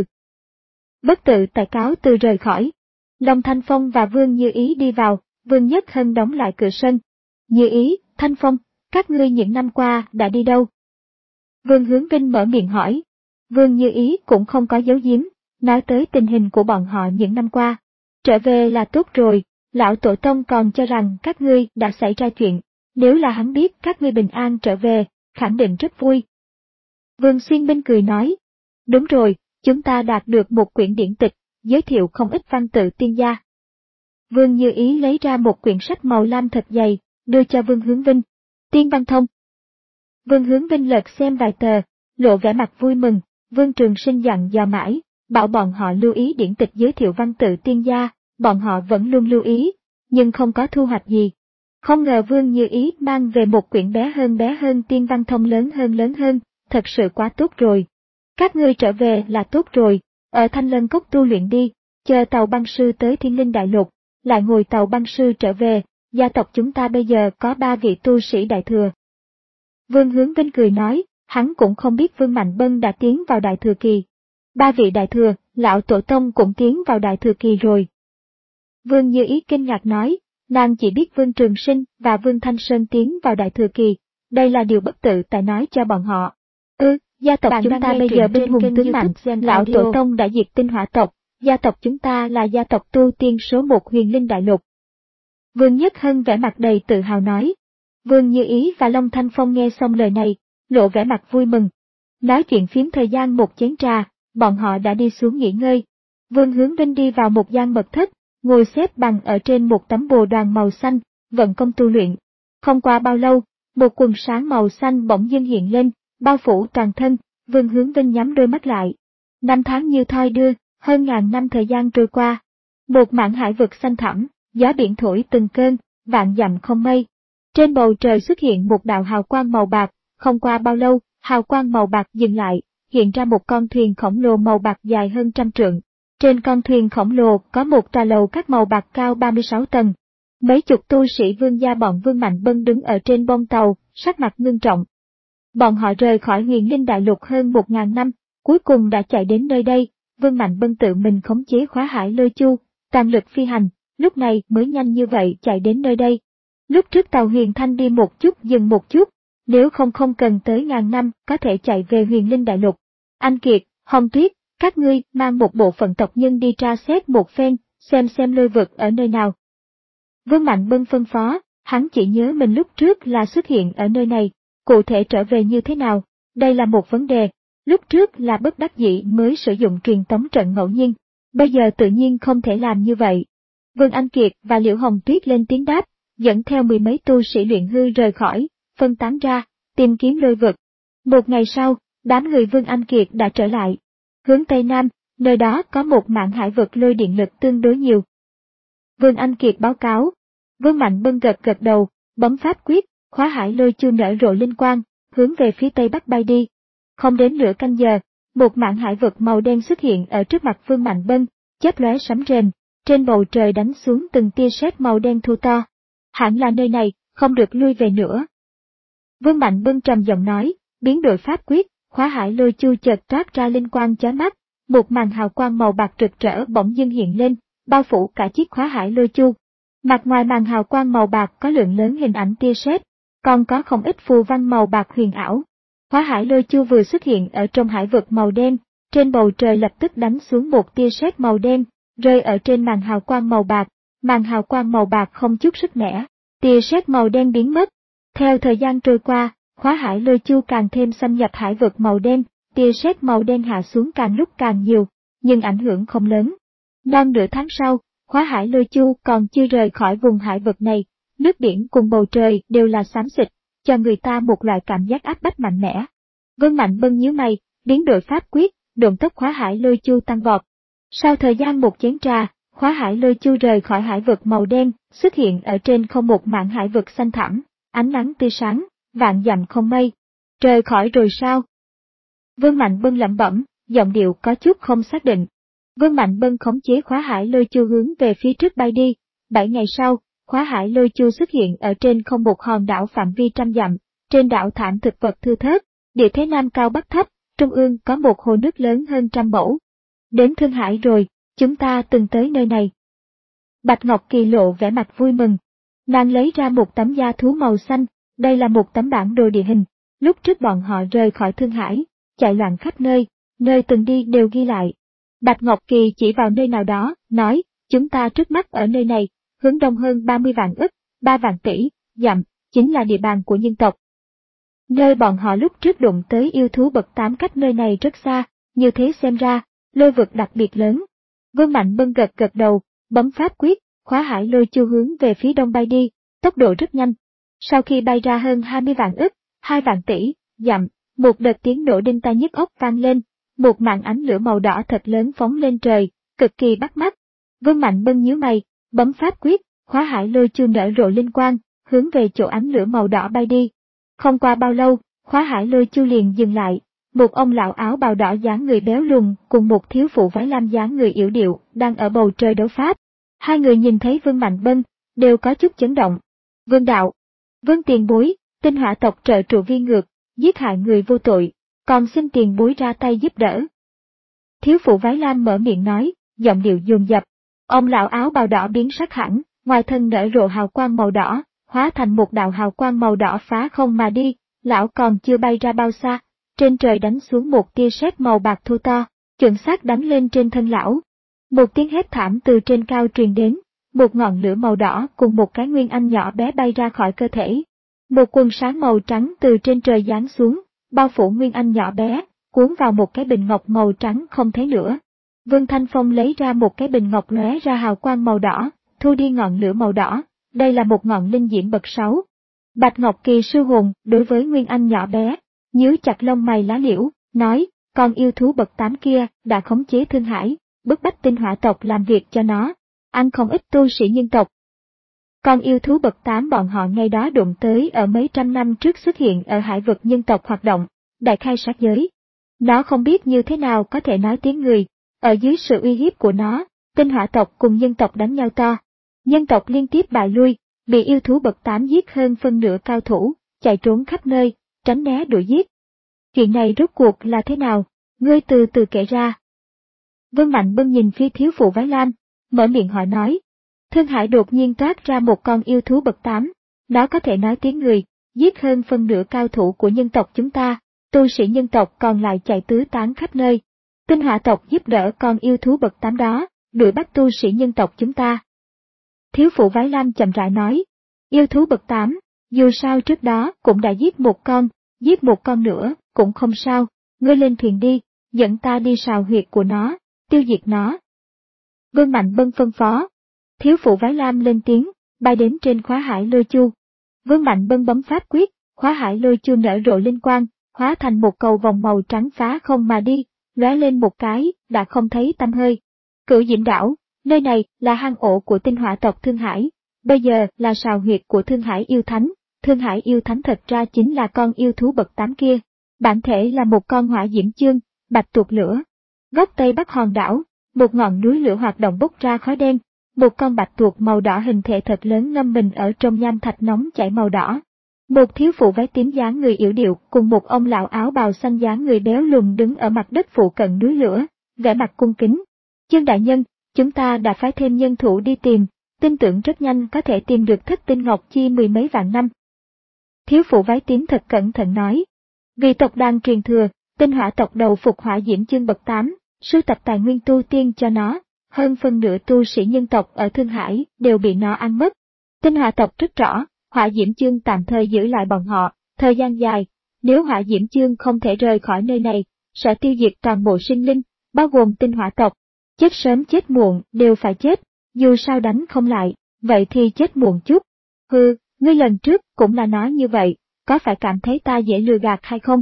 Bất tự tại cáo từ rời khỏi. Long Thanh Phong và Vương Như Ý đi vào, Vương Nhất Hân đóng lại cửa sân. Như Ý, Thanh Phong, các ngươi những năm qua đã đi đâu? Vương Hướng Vinh mở miệng hỏi. Vương Như Ý cũng không có giấu giếm, nói tới tình hình của bọn họ những năm qua. Trở về là tốt rồi, lão tổ tông còn cho rằng các ngươi đã xảy ra chuyện, nếu là hắn biết các ngươi bình an trở về, khẳng định rất vui. Vương Xuyên Minh cười nói, đúng rồi, chúng ta đạt được một quyển điển tịch, giới thiệu không ít văn tự tiên gia. Vương Như Ý lấy ra một quyển sách màu lam thật dày, đưa cho Vương Hướng Vinh. Tiên văn thông. Vương Hướng Vinh lật xem vài tờ, lộ vẻ mặt vui mừng, Vương Trường Sinh dặn dò mãi, bảo bọn họ lưu ý điển tịch giới thiệu văn tự tiên gia, bọn họ vẫn luôn lưu ý, nhưng không có thu hoạch gì. Không ngờ Vương Như Ý mang về một quyển bé hơn bé hơn tiên văn thông lớn hơn lớn hơn, thật sự quá tốt rồi. Các ngươi trở về là tốt rồi, ở Thanh Lân Cốc tu luyện đi, chờ tàu băng sư tới Thiên Linh Đại Lục, lại ngồi tàu băng sư trở về, gia tộc chúng ta bây giờ có ba vị tu sĩ đại thừa. Vương Hướng Vinh cười nói, hắn cũng không biết Vương Mạnh Bân đã tiến vào đại thừa kỳ. Ba vị đại thừa, lão tổ tông cũng tiến vào đại thừa kỳ rồi. Vương Như Ý kinh ngạc nói, nàng chỉ biết Vương Trường Sinh và Vương Thanh Sơn tiến vào đại thừa kỳ, đây là điều bất tự tại nói cho bọn họ. Ừ, gia tộc chúng ta bây giờ binh hùng tướng mạnh, lão tổ tông đã diệt Tinh Hỏa tộc, gia tộc chúng ta là gia tộc tu tiên số một huyền linh đại lục. Vương Nhất Hân vẻ mặt đầy tự hào nói. Vương Như Ý và Long Thanh Phong nghe xong lời này, lộ vẻ mặt vui mừng. Nói chuyện phiếm thời gian một chén trà, bọn họ đã đi xuống nghỉ ngơi. Vương Hướng Vinh đi vào một gian mật thất, ngồi xếp bằng ở trên một tấm bồ đoàn màu xanh, vận công tu luyện. Không qua bao lâu, một quần sáng màu xanh bỗng dưng hiện lên, bao phủ toàn thân, Vương Hướng Vinh nhắm đôi mắt lại. Năm tháng như thoi đưa, hơn ngàn năm thời gian trôi qua. Một mảng hải vực xanh thẳm, gió biển thổi từng cơn, vạn dặm không mây. Trên bầu trời xuất hiện một đạo hào quang màu bạc, không qua bao lâu, hào quang màu bạc dừng lại, hiện ra một con thuyền khổng lồ màu bạc dài hơn trăm trượng. Trên con thuyền khổng lồ có một tòa lầu các màu bạc cao ba mươi sáu tầng. Mấy chục tu sĩ Vương gia bọn Vương Mạnh Bân đứng ở trên bông tàu, sắc mặt ngưng trọng. Bọn họ rời khỏi huyền linh đại lục hơn một ngàn năm, cuối cùng đã chạy đến nơi đây. Vương Mạnh Bân tự mình khống chế khóa hải lôi chu, toàn lực phi hành, lúc này mới nhanh như vậy chạy đến nơi đây. Lúc trước tàu Huyền Thanh đi một chút dừng một chút, nếu không không cần tới ngàn năm có thể chạy về huyền linh đại lục. Anh Kiệt, Hồng Tuyết, các ngươi mang một bộ phận tộc nhân đi tra xét một phen, xem xem lôi vực ở nơi nào. Vương Mạnh Bân phân phó, hắn chỉ nhớ mình lúc trước là xuất hiện ở nơi này, cụ thể trở về như thế nào, đây là một vấn đề. Lúc trước là bất đắc dĩ mới sử dụng truyền tống trận ngẫu nhiên, bây giờ tự nhiên không thể làm như vậy. Vương Anh Kiệt và Liễu Hồng Tuyết lên tiếng đáp, dẫn theo mười mấy tu sĩ luyện hư rời khỏi, phân tán ra, tìm kiếm lôi vực. Một ngày sau, đám người Vương Anh Kiệt đã trở lại. Hướng Tây Nam, nơi đó có một mảng hải vực lôi điện lực tương đối nhiều. Vương Anh Kiệt báo cáo. Vương Mạnh Bân gật gật đầu, bấm pháp quyết, khóa hải lôi chu nở rộ linh quang, hướng về phía Tây Bắc bay đi. Không đến nửa canh giờ, một mảng hải vực màu đen xuất hiện ở trước mặt Vương Mạnh Bân, chớp lóe sấm rền, trên bầu trời đánh xuống từng tia sét màu đen thu to. Hẳn là nơi này, không được lui về nữa. Vương Mạnh Bân trầm giọng nói, biến đổi pháp quyết, khóa hải lôi chu chợt toát ra linh quang chói mắt, một màn hào quang màu bạc rực rỡ bỗng dưng hiện lên, bao phủ cả chiếc khóa hải lôi chu. Mặt ngoài màn hào quang màu bạc có lượng lớn hình ảnh tia sét, còn có không ít phù văn màu bạc huyền ảo. Khóa hải lôi chu vừa xuất hiện ở trong hải vực màu đen, trên bầu trời lập tức đánh xuống một tia sét màu đen, rơi ở trên màn hào quang màu bạc, màn hào quang màu bạc không chút sức mẻ, tia sét màu đen biến mất. Theo thời gian trôi qua, khóa hải lôi chu càng thêm xâm nhập hải vực màu đen, tia sét màu đen hạ xuống càng lúc càng nhiều, nhưng ảnh hưởng không lớn. Non nửa tháng sau, khóa hải lôi chu còn chưa rời khỏi vùng hải vực này, nước biển cùng bầu trời đều là xám xịt, cho người ta một loại cảm giác áp bách mạnh mẽ. Vương Mạnh Bân nhíu mày, biến đổi pháp quyết, độn tốc khóa hải lôi chu tăng vọt. Sau thời gian một chén trà, khóa hải lôi chu rời khỏi hải vực màu đen, xuất hiện ở trên không một mảng hải vực xanh thẳm, ánh nắng tươi sáng, vạn dặm không mây. Rời khỏi rồi sao? Vương Mạnh Bân lẩm bẩm, giọng điệu có chút không xác định. Vương Mạnh Bân khống chế khóa hải lôi chu hướng về phía trước bay đi. Bảy ngày sau, khóa hải lôi chu xuất hiện ở trên không một hòn đảo phạm vi trăm dặm, trên đảo thảm thực vật thưa thớt, địa thế nam cao bắc thấp, trung ương có một hồ nước lớn hơn trăm mẫu. Đến Thương Hải rồi, chúng ta từng tới nơi này. Bạch Ngọc Kỳ lộ vẻ mặt vui mừng. Nàng lấy ra một tấm da thú màu xanh, đây là một tấm bản đồ địa hình. Lúc trước bọn họ rời khỏi Thương Hải, chạy loạn khắp nơi, nơi từng đi đều ghi lại. Bạch Ngọc Kỳ chỉ vào nơi nào đó, nói, chúng ta trước mắt ở nơi này, hướng đông hơn ba mươi vạn ức, ba vạn tỷ, dặm, chính là địa bàn của nhân tộc. Nơi bọn họ lúc trước đụng tới yêu thú bậc tám cách nơi này rất xa, như thế xem ra, lôi vực đặc biệt lớn. Vương Mạnh Bân gật gật đầu, bấm pháp quyết, khóa hải lôi chu hướng về phía đông bay đi, tốc độ rất nhanh. Sau khi bay ra hơn hai mươi vạn ức, hai vạn tỷ, dặm, một đợt tiếng nổ đinh tai nhức óc vang lên, một màn ánh lửa màu đỏ thật lớn phóng lên trời, cực kỳ bắt mắt. Vương Mạnh Bân nhíu mày, bấm pháp quyết, khóa hải lôi chu nở rộ linh quang, hướng về chỗ ánh lửa màu đỏ bay đi. Không qua bao lâu, khóa hải lôi chu liền dừng lại, một ông lão áo bào đỏ dáng người béo lùn cùng một thiếu phụ váy lam dáng người yểu điệu đang ở bầu trời đấu pháp. Hai người nhìn thấy Vương Mạnh Bân, đều có chút chấn động. Vương đạo, Vương tiền bối, tinh hỏa tộc trợ trụ vi ngược, giết hại người vô tội, còn xin tiền bối ra tay giúp đỡ. Thiếu phụ váy lam mở miệng nói, giọng điệu dồn dập. Ông lão áo bào đỏ biến sắc hẳn, ngoài thân nở rộ hào quang màu đỏ, hóa thành một đạo hào quang màu đỏ phá không mà đi, lão còn chưa bay ra bao xa, trên trời đánh xuống một tia sét màu bạc thô to, chuẩn xác đánh lên trên thân lão. Một tiếng hét thảm từ trên cao truyền đến, một ngọn lửa màu đỏ cùng một cái nguyên anh nhỏ bé bay ra khỏi cơ thể. Một quần sáng màu trắng từ trên trời giáng xuống, bao phủ nguyên anh nhỏ bé, cuốn vào một cái bình ngọc màu trắng không thấy lửa. Vương Thanh Phong lấy ra một cái bình ngọc lóe ra hào quang màu đỏ, thu đi ngọn lửa màu đỏ, đây là một ngọn linh diễm bậc sáu. Bạch Ngọc Kỳ sư hồn đối với nguyên anh nhỏ bé, nhíu chặt lông mày lá liễu, nói, con yêu thú bậc tám kia đã khống chế Thương Hải, bức bách tinh hỏa tộc làm việc cho nó, ăn không ít tu sĩ nhân tộc. Con yêu thú bậc tám bọn họ ngay đó đụng tới ở mấy trăm năm trước xuất hiện ở hải vực nhân tộc hoạt động, đại khai sát giới. Nó không biết như thế nào có thể nói tiếng người, ở dưới sự uy hiếp của nó, tinh hỏa tộc cùng nhân tộc đánh nhau to. Nhân tộc liên tiếp bại lui, bị yêu thú bậc tám giết hơn phân nửa cao thủ, chạy trốn khắp nơi, tránh né đuổi giết. Chuyện này rốt cuộc là thế nào, ngươi từ từ kể ra. Vương Mạnh Bân nhìn phía thiếu phụ váy lam, mở miệng hỏi nói. Thương Hải đột nhiên toát ra một con yêu thú bậc tám, nó có thể nói tiếng người, giết hơn phân nửa cao thủ của nhân tộc chúng ta, tu sĩ nhân tộc còn lại chạy tứ tán khắp nơi. Tinh hỏa tộc giúp đỡ con yêu thú bậc tám đó, đuổi bắt tu sĩ nhân tộc chúng ta. Thiếu phụ váy lam chậm rãi nói, yêu thú bậc tám, dù sao trước đó cũng đã giết một con, giết một con nữa, cũng không sao, ngươi lên thuyền đi, dẫn ta đi sào huyệt của nó, tiêu diệt nó. Vương Mạnh Bân phân phó. Thiếu phụ váy lam lên tiếng, bay đến trên khóa hải lôi chu. Vương Mạnh Bân bấm pháp quyết, khóa hải lôi chu nở rộ linh quang, hóa thành một cầu vòng màu trắng phá không mà đi, lóe lên một cái, đã không thấy tăm hơi. Cửu Diễm Đảo, nơi này là hang ổ của tinh hỏa tộc Thương Hải, bây giờ là sào huyệt của Thương Hải yêu thánh. Thương Hải yêu thánh thật ra chính là con yêu thú bậc tám kia, bản thể là một con hỏa diễm chương, bạch tuộc lửa. Góc tây bắc hòn đảo, một ngọn núi lửa hoạt động bốc ra khói đen, một con bạch tuộc màu đỏ hình thể thật lớn ngâm mình ở trong nham thạch nóng chảy màu đỏ. Một thiếu phụ váy tím dáng người yểu điệu cùng một ông lão áo bào xanh dáng người béo lùn đứng ở mặt đất phụ cận núi lửa, vẻ mặt cung kính. Chương đại nhân, chúng ta đã phái thêm nhân thủ đi tìm, tin tưởng rất nhanh có thể tìm được thất tinh ngọc chi mười mấy vạn năm. Thiếu phụ váy tím thật cẩn thận nói. Vì tộc đang truyền thừa, tinh hỏa tộc đầu phục hỏa diễm chương bậc tám, sưu tập tài nguyên tu tiên cho nó, hơn phân nửa tu sĩ nhân tộc ở Thương Hải đều bị nó ăn mất. Tinh hỏa tộc rất rõ, hỏa diễm chương tạm thời giữ lại bọn họ, thời gian dài, nếu hỏa diễm chương không thể rời khỏi nơi này, sẽ tiêu diệt toàn bộ sinh linh, bao gồm tinh hỏa tộc. Chết sớm chết muộn đều phải chết, dù sao đánh không lại, vậy thì chết muộn chút. Hừ, ngươi lần trước cũng là nói như vậy, có phải cảm thấy ta dễ lừa gạt hay không?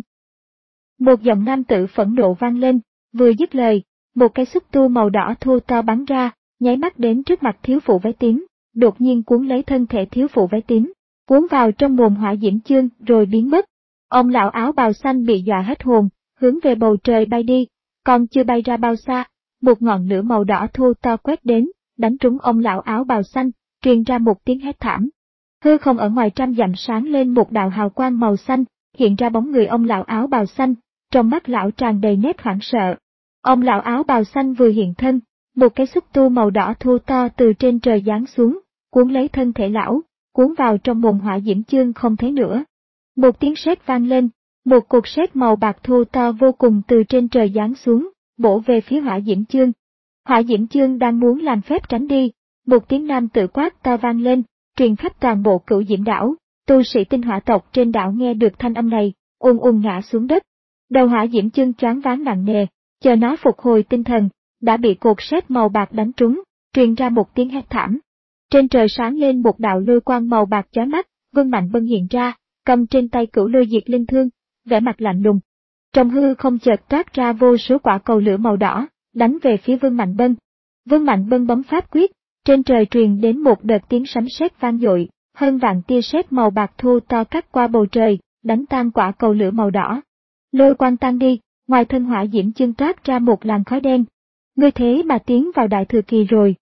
Một giọng nam tử phẫn nộ vang lên, vừa dứt lời, một cái xúc tu màu đỏ thô to bắn ra, nháy mắt đến trước mặt thiếu phụ váy tím, đột nhiên cuốn lấy thân thể thiếu phụ váy tím, cuốn vào trong mồm hỏa diễm chương rồi biến mất. Ông lão áo bào xanh bị dọa hết hồn, hướng về bầu trời bay đi, còn chưa bay ra bao xa, một ngọn lửa màu đỏ thô to quét đến, đánh trúng ông lão áo bào xanh, truyền ra một tiếng hét thảm. Hư không ở ngoài trăm dặm sáng lên một đạo hào quang màu xanh, hiện ra bóng người ông lão áo bào xanh, trong mắt lão tràn đầy nét hoảng sợ. Ông lão áo bào xanh vừa hiện thân, một cái xúc tu màu đỏ thô to từ trên trời giáng xuống, cuốn lấy thân thể lão, cuốn vào trong mồm hỏa diễm chương không thấy nữa. Một tiếng sét vang lên, một cột sét màu bạc thô to vô cùng từ trên trời giáng xuống, bổ về phía hỏa diễm chương. Hỏa diễm chương đang muốn làm phép tránh đi, một tiếng nam tự quát to vang lên, truyền khắp toàn bộ Cửu Diễm Đảo. Tu sĩ tinh hỏa tộc trên đảo nghe được thanh âm này, ùn ùn ngã xuống đất. Đầu hỏa diễm chương choáng váng nặng nề, chờ nó phục hồi tinh thần, đã bị cột sét màu bạc đánh trúng, truyền ra một tiếng hét thảm. Trên trời sáng lên một đạo lôi quang màu bạc chói mắt, Vương Mạnh Bân hiện ra, cầm trên tay cửu lôi diệt linh thương, vẻ mặt lạnh lùng. Trong hư không chợt toát ra vô số quả cầu lửa màu đỏ, đánh về phía Vương Mạnh Bân. Vương Mạnh Bân bấm pháp quyết, trên trời truyền đến một đợt tiếng sấm sét vang dội, hơn vạn tia sét màu bạc thô to cắt qua bầu trời, đánh tan quả cầu lửa màu đỏ. Lôi quang tan đi, ngoài thân hỏa diễm chương toát ra một làn khói đen. Ngươi thế mà tiến vào đại thừa kỳ rồi.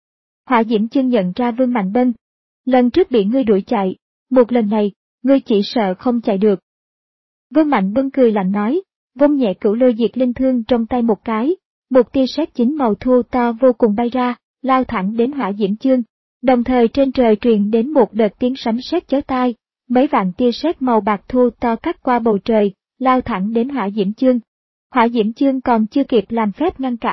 Hỏa diễm chương nhận ra Vương Mạnh Bân. Lần trước bị ngươi đuổi chạy, một lần này, ngươi chỉ sợ không chạy được. Vương Mạnh Bân cười lạnh nói, vung nhẹ cửu lôi diệt linh thương trong tay một cái, một tia sét chín màu thô to vô cùng bay ra, lao thẳng đến hỏa diễm chương. Đồng thời trên trời truyền đến một đợt tiếng sấm sét chói tai, mấy vạn tia sét màu bạc thô to cắt qua bầu trời, lao thẳng đến hỏa diễm chương. Hỏa diễm chương còn chưa kịp làm phép ngăn cản,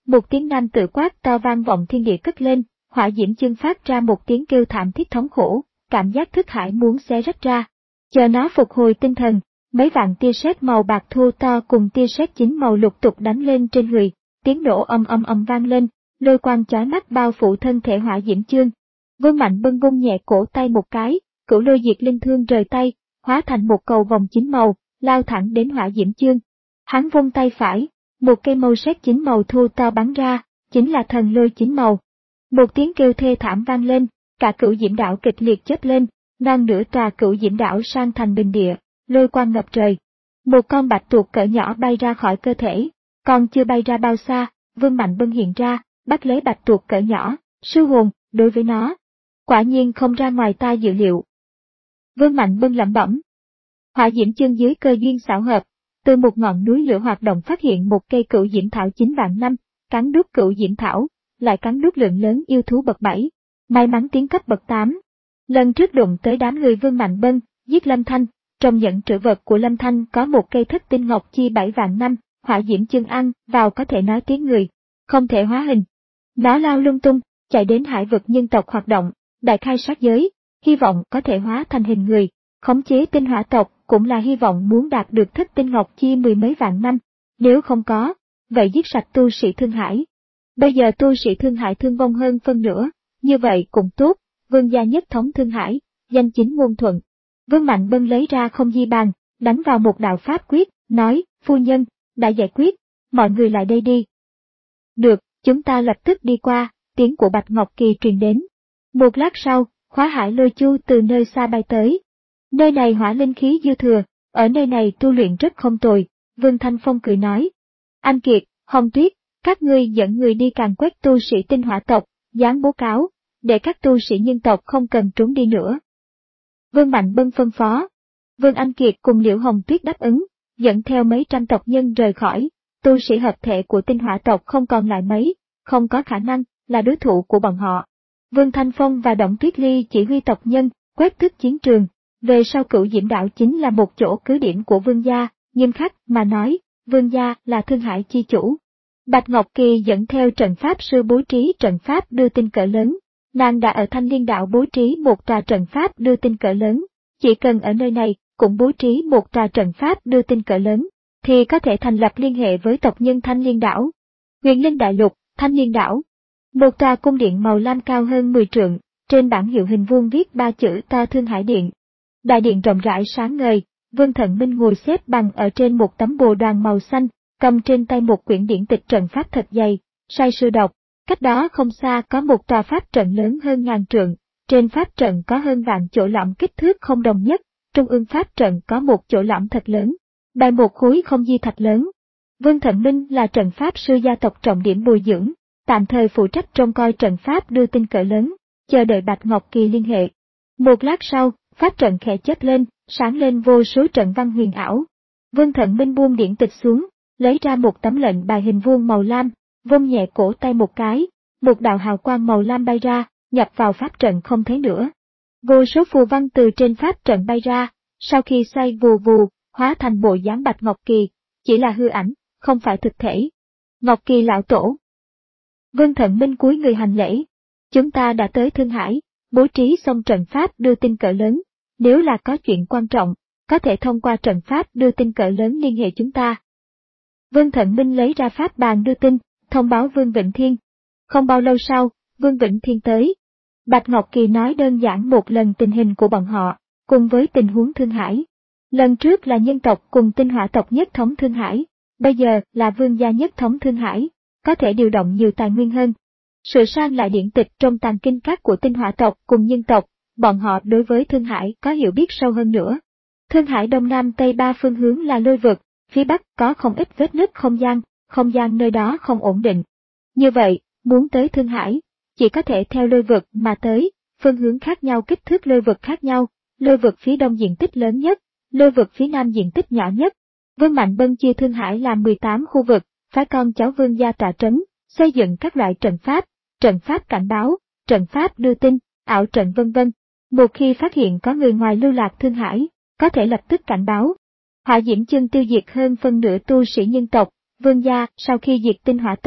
một tiếng nam tự quát to vang vọng thiên địa cất lên, Hỏa Diễm Chương phát ra một tiếng kêu thảm thiết thống khổ, cảm giác thức hải muốn xé rách ra. Chờ nó phục hồi tinh thần, mấy vạn tia sét màu bạc thô to cùng tia sét chín màu lục tục đánh lên trên người, tiếng nổ âm âm âm vang lên, lôi quang chói mắt bao phủ thân thể Hỏa Diễm Chương. Vương Mạnh Bân vung nhẹ cổ tay một cái, Cửu Lôi Diệt Linh Thương rời tay, hóa thành một cầu vòng chín màu, lao thẳng đến Hỏa Diễm Chương. Hắn vung tay phải, một cây mâu sét chín màu thô to bắn ra, chính là thần lôi chín màu. Một tiếng kêu thê thảm vang lên, cả Cửu Diễm Đảo kịch liệt chớp lên, non nửa tòa Cửu Diễm Đảo sang thành bình địa, lôi quang ngập trời. Một con bạch tuộc cỡ nhỏ bay ra khỏi cơ thể, còn chưa bay ra bao xa, Vương Mạnh Bân hiện ra, bắt lấy bạch tuộc cỡ nhỏ, sư hồn, đối với nó. Quả nhiên không ra ngoài ta dự liệu. Vương Mạnh Bân lẩm bẩm. Hỏa Diễm Chương dưới cơ duyên xảo hợp, từ một ngọn núi lửa hoạt động phát hiện một cây Cửu Diễm Thảo chín vạn năm, cắn đứt Cửu Diễm Thảo, lại cắn đứt lượng lớn yêu thú bậc bảy, may mắn tiến cấp bậc tám. Lần trước đụng tới đám người Vương Mạnh Bân, giết Lâm Thanh, trong nhẫn trữ vật của Lâm Thanh có một cây thất tinh ngọc chi bảy vạn năm, Hỏa Diễm Chương ăn vào có thể nói tiếng người, không thể hóa hình. Nó lao lung tung, chạy đến hải vực nhân tộc hoạt động, đại khai sát giới, hy vọng có thể hóa thành hình người, khống chế tinh hỏa tộc cũng là hy vọng muốn đạt được thất tinh ngọc chi mười mấy vạn năm, nếu không có, vậy giết sạch tu sĩ Thương Hải. Bây giờ tu sĩ Thương Hải thương vong hơn phân nửa, như vậy cũng tốt, Vương gia nhất thống Thương Hải, danh chính ngôn thuận. Vương Mạnh Bân lấy ra không di bàn, đánh vào một đạo pháp quyết, nói, phu nhân, đã giải quyết, mọi người lại đây đi. Được, chúng ta lập tức đi qua, tiếng của Bạch Ngọc Kỳ truyền đến. Một lát sau, Khóa Hải Lôi Chu từ nơi xa bay tới. Nơi này hỏa linh khí dư thừa, ở nơi này tu luyện rất không tồi, Vương Thanh Phong cười nói. Anh Kiệt, Hồng Tuyết, các ngươi dẫn người đi càn quét tu sĩ tinh hỏa tộc, dán bố cáo, để các tu sĩ nhân tộc không cần trốn đi nữa. Vương Mạnh Bân phân phó. Vương Anh Kiệt cùng Liễu Hồng Tuyết đáp ứng, dẫn theo mấy trăm tộc nhân rời khỏi, tu sĩ hợp thể của tinh hỏa tộc không còn lại mấy, không có khả năng là đối thủ của bọn họ. Vương Thanh Phong và Động Tuyết Ly chỉ huy tộc nhân, quét tước chiến trường, về sau Cửu Diễm Đảo chính là một chỗ cứ điểm của Vương gia, nghiêm khắc mà nói, Vương gia là Thương Hải chi chủ. Bạch Ngọc Kỳ dẫn theo trận pháp sư bố trí trận pháp đưa tin cỡ lớn, nàng đã ở Thanh Liên Đảo bố trí một tòa trận pháp đưa tin cỡ lớn, chỉ cần ở nơi này cũng bố trí một tòa trận pháp đưa tin cỡ lớn, thì có thể thành lập liên hệ với tộc nhân Thanh Liên Đảo. Huyền Linh Đại Lục, Thanh Liên Đảo. Một tòa cung điện màu lam cao hơn mười trượng, trên bảng hiệu hình vuông viết ba chữ to Thương Hải Điện. Đại điện rộng rãi sáng ngời, Vương Thận Minh ngồi xếp bằng ở trên một tấm bồ đoàn màu xanh, cầm trên tay một quyển điển tịch trận pháp thật dày, say sưa đọc. Cách đó không xa có một tòa pháp trận lớn hơn ngàn trượng, trên pháp trận có hơn vạn chỗ lõm kích thước không đồng nhất, trung ương pháp trận có một chỗ lõm thật lớn, bày một khối không di thạch lớn. Vương Thận Minh là trận pháp sư gia tộc trọng điểm bồi dưỡng, tạm thời phụ trách trông coi trận pháp đưa tin cỡ lớn, chờ đợi Bạch Ngọc Kỳ liên hệ. Một lát sau, pháp trận khẽ chớp lên, sáng lên vô số trận văn huyền ảo. Vương Thận Minh buông điển tịch xuống, lấy ra một tấm lệnh bài hình vuông màu lam, vung nhẹ cổ tay một cái, một đạo hào quang màu lam bay ra, nhập vào pháp trận không thấy nữa. Vô số phù văn từ trên pháp trận bay ra, sau khi xoay vù vù, hóa thành bộ dáng Bạch Ngọc Kỳ, chỉ là hư ảnh, không phải thực thể. Ngọc Kỳ lão tổ. Vương Thận Minh cúi người hành lễ. Chúng ta đã tới Thương Hải, bố trí xong trận pháp đưa tin cỡ lớn, nếu là có chuyện quan trọng, có thể thông qua trận pháp đưa tin cỡ lớn liên hệ chúng ta. Vương Thận Minh lấy ra pháp bàn đưa tin, thông báo Vương Vĩnh Thiên. Không bao lâu sau, Vương Vĩnh Thiên tới. Bạch Ngọc Kỳ nói đơn giản một lần tình hình của bọn họ, cùng với tình huống Thương Hải. Lần trước là nhân tộc cùng tinh hỏa tộc nhất thống Thương Hải, bây giờ là Vương gia nhất thống Thương Hải, có thể điều động nhiều tài nguyên hơn. Sửa sang lại điển tịch trong tàng kinh các của tinh hỏa tộc cùng nhân tộc, bọn họ đối với Thương Hải có hiểu biết sâu hơn nữa. Thương Hải đông nam tây ba phương hướng là lôi vực, phía bắc có không ít vết nứt không gian, không gian nơi đó không ổn định. Như vậy, muốn tới Thương Hải, chỉ có thể theo lôi vực mà tới, phương hướng khác nhau kích thước lôi vực khác nhau, lôi vực phía đông diện tích lớn nhất, lôi vực phía nam diện tích nhỏ nhất. Vương Mạnh Bân chia Thương Hải làm mười tám khu vực, phái con cháu Vương gia tọa trấn, xây dựng các loại trận pháp, trận pháp cảnh báo, trận pháp đưa tin, ảo trận vân vân. Một khi phát hiện có người ngoài lưu lạc Thương Hải, có thể lập tức cảnh báo. Hỏa Diễm Chương tiêu diệt hơn phân nửa tu sĩ nhân tộc, Vương gia sau khi diệt tinh hỏa tộc,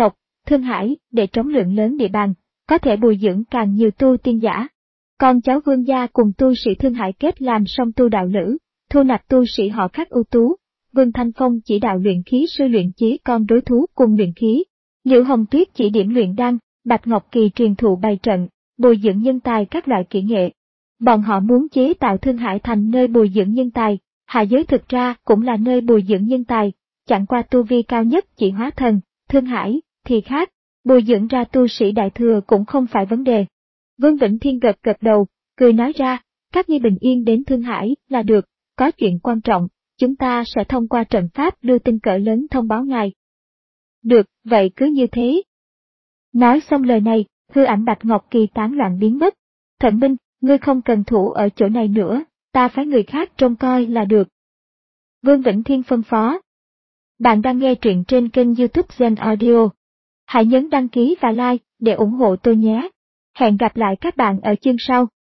Thương Hải, để trống lượng lớn địa bàn, có thể bồi dưỡng càng nhiều tu tiên giả. Con cháu Vương gia cùng tu sĩ Thương Hải kết làm song tu đạo lữ, thu nạp tu sĩ họ khác ưu tú. Vương Thanh Phong chỉ đạo luyện khí sư luyện chí con đối thú cùng luyện khí. Liễu Hồng Tuyết chỉ điểm luyện đan, Bạch Ngọc Kỳ truyền thụ bày trận, bồi dưỡng nhân tài các loại kỹ nghệ. Bọn họ muốn chế tạo Thương Hải thành nơi bồi dưỡng nhân tài, hạ giới thực ra cũng là nơi bồi dưỡng nhân tài, chẳng qua tu vi cao nhất chỉ hóa thần, Thương Hải thì khác, bồi dưỡng ra tu sĩ đại thừa cũng không phải vấn đề. Vương Vĩnh Thiên gật gật đầu, cười nói ra, các ngươi bình yên đến Thương Hải là được, có chuyện quan trọng, chúng ta sẽ thông qua trận pháp đưa tin cỡ lớn thông báo ngài. Được, vậy cứ như thế. Nói xong lời này, hư ảnh Bạch Ngọc Kỳ tán loạn biến mất. Thận Minh, ngươi không cần thủ ở chỗ này nữa, ta phái người khác trông coi là được. Vương Vĩnh Thiên phân phó. Bạn đang nghe truyện trên kênh YouTube Gen Audio. Hãy nhấn đăng ký và like để ủng hộ tôi nhé. Hẹn gặp lại các bạn ở chương sau.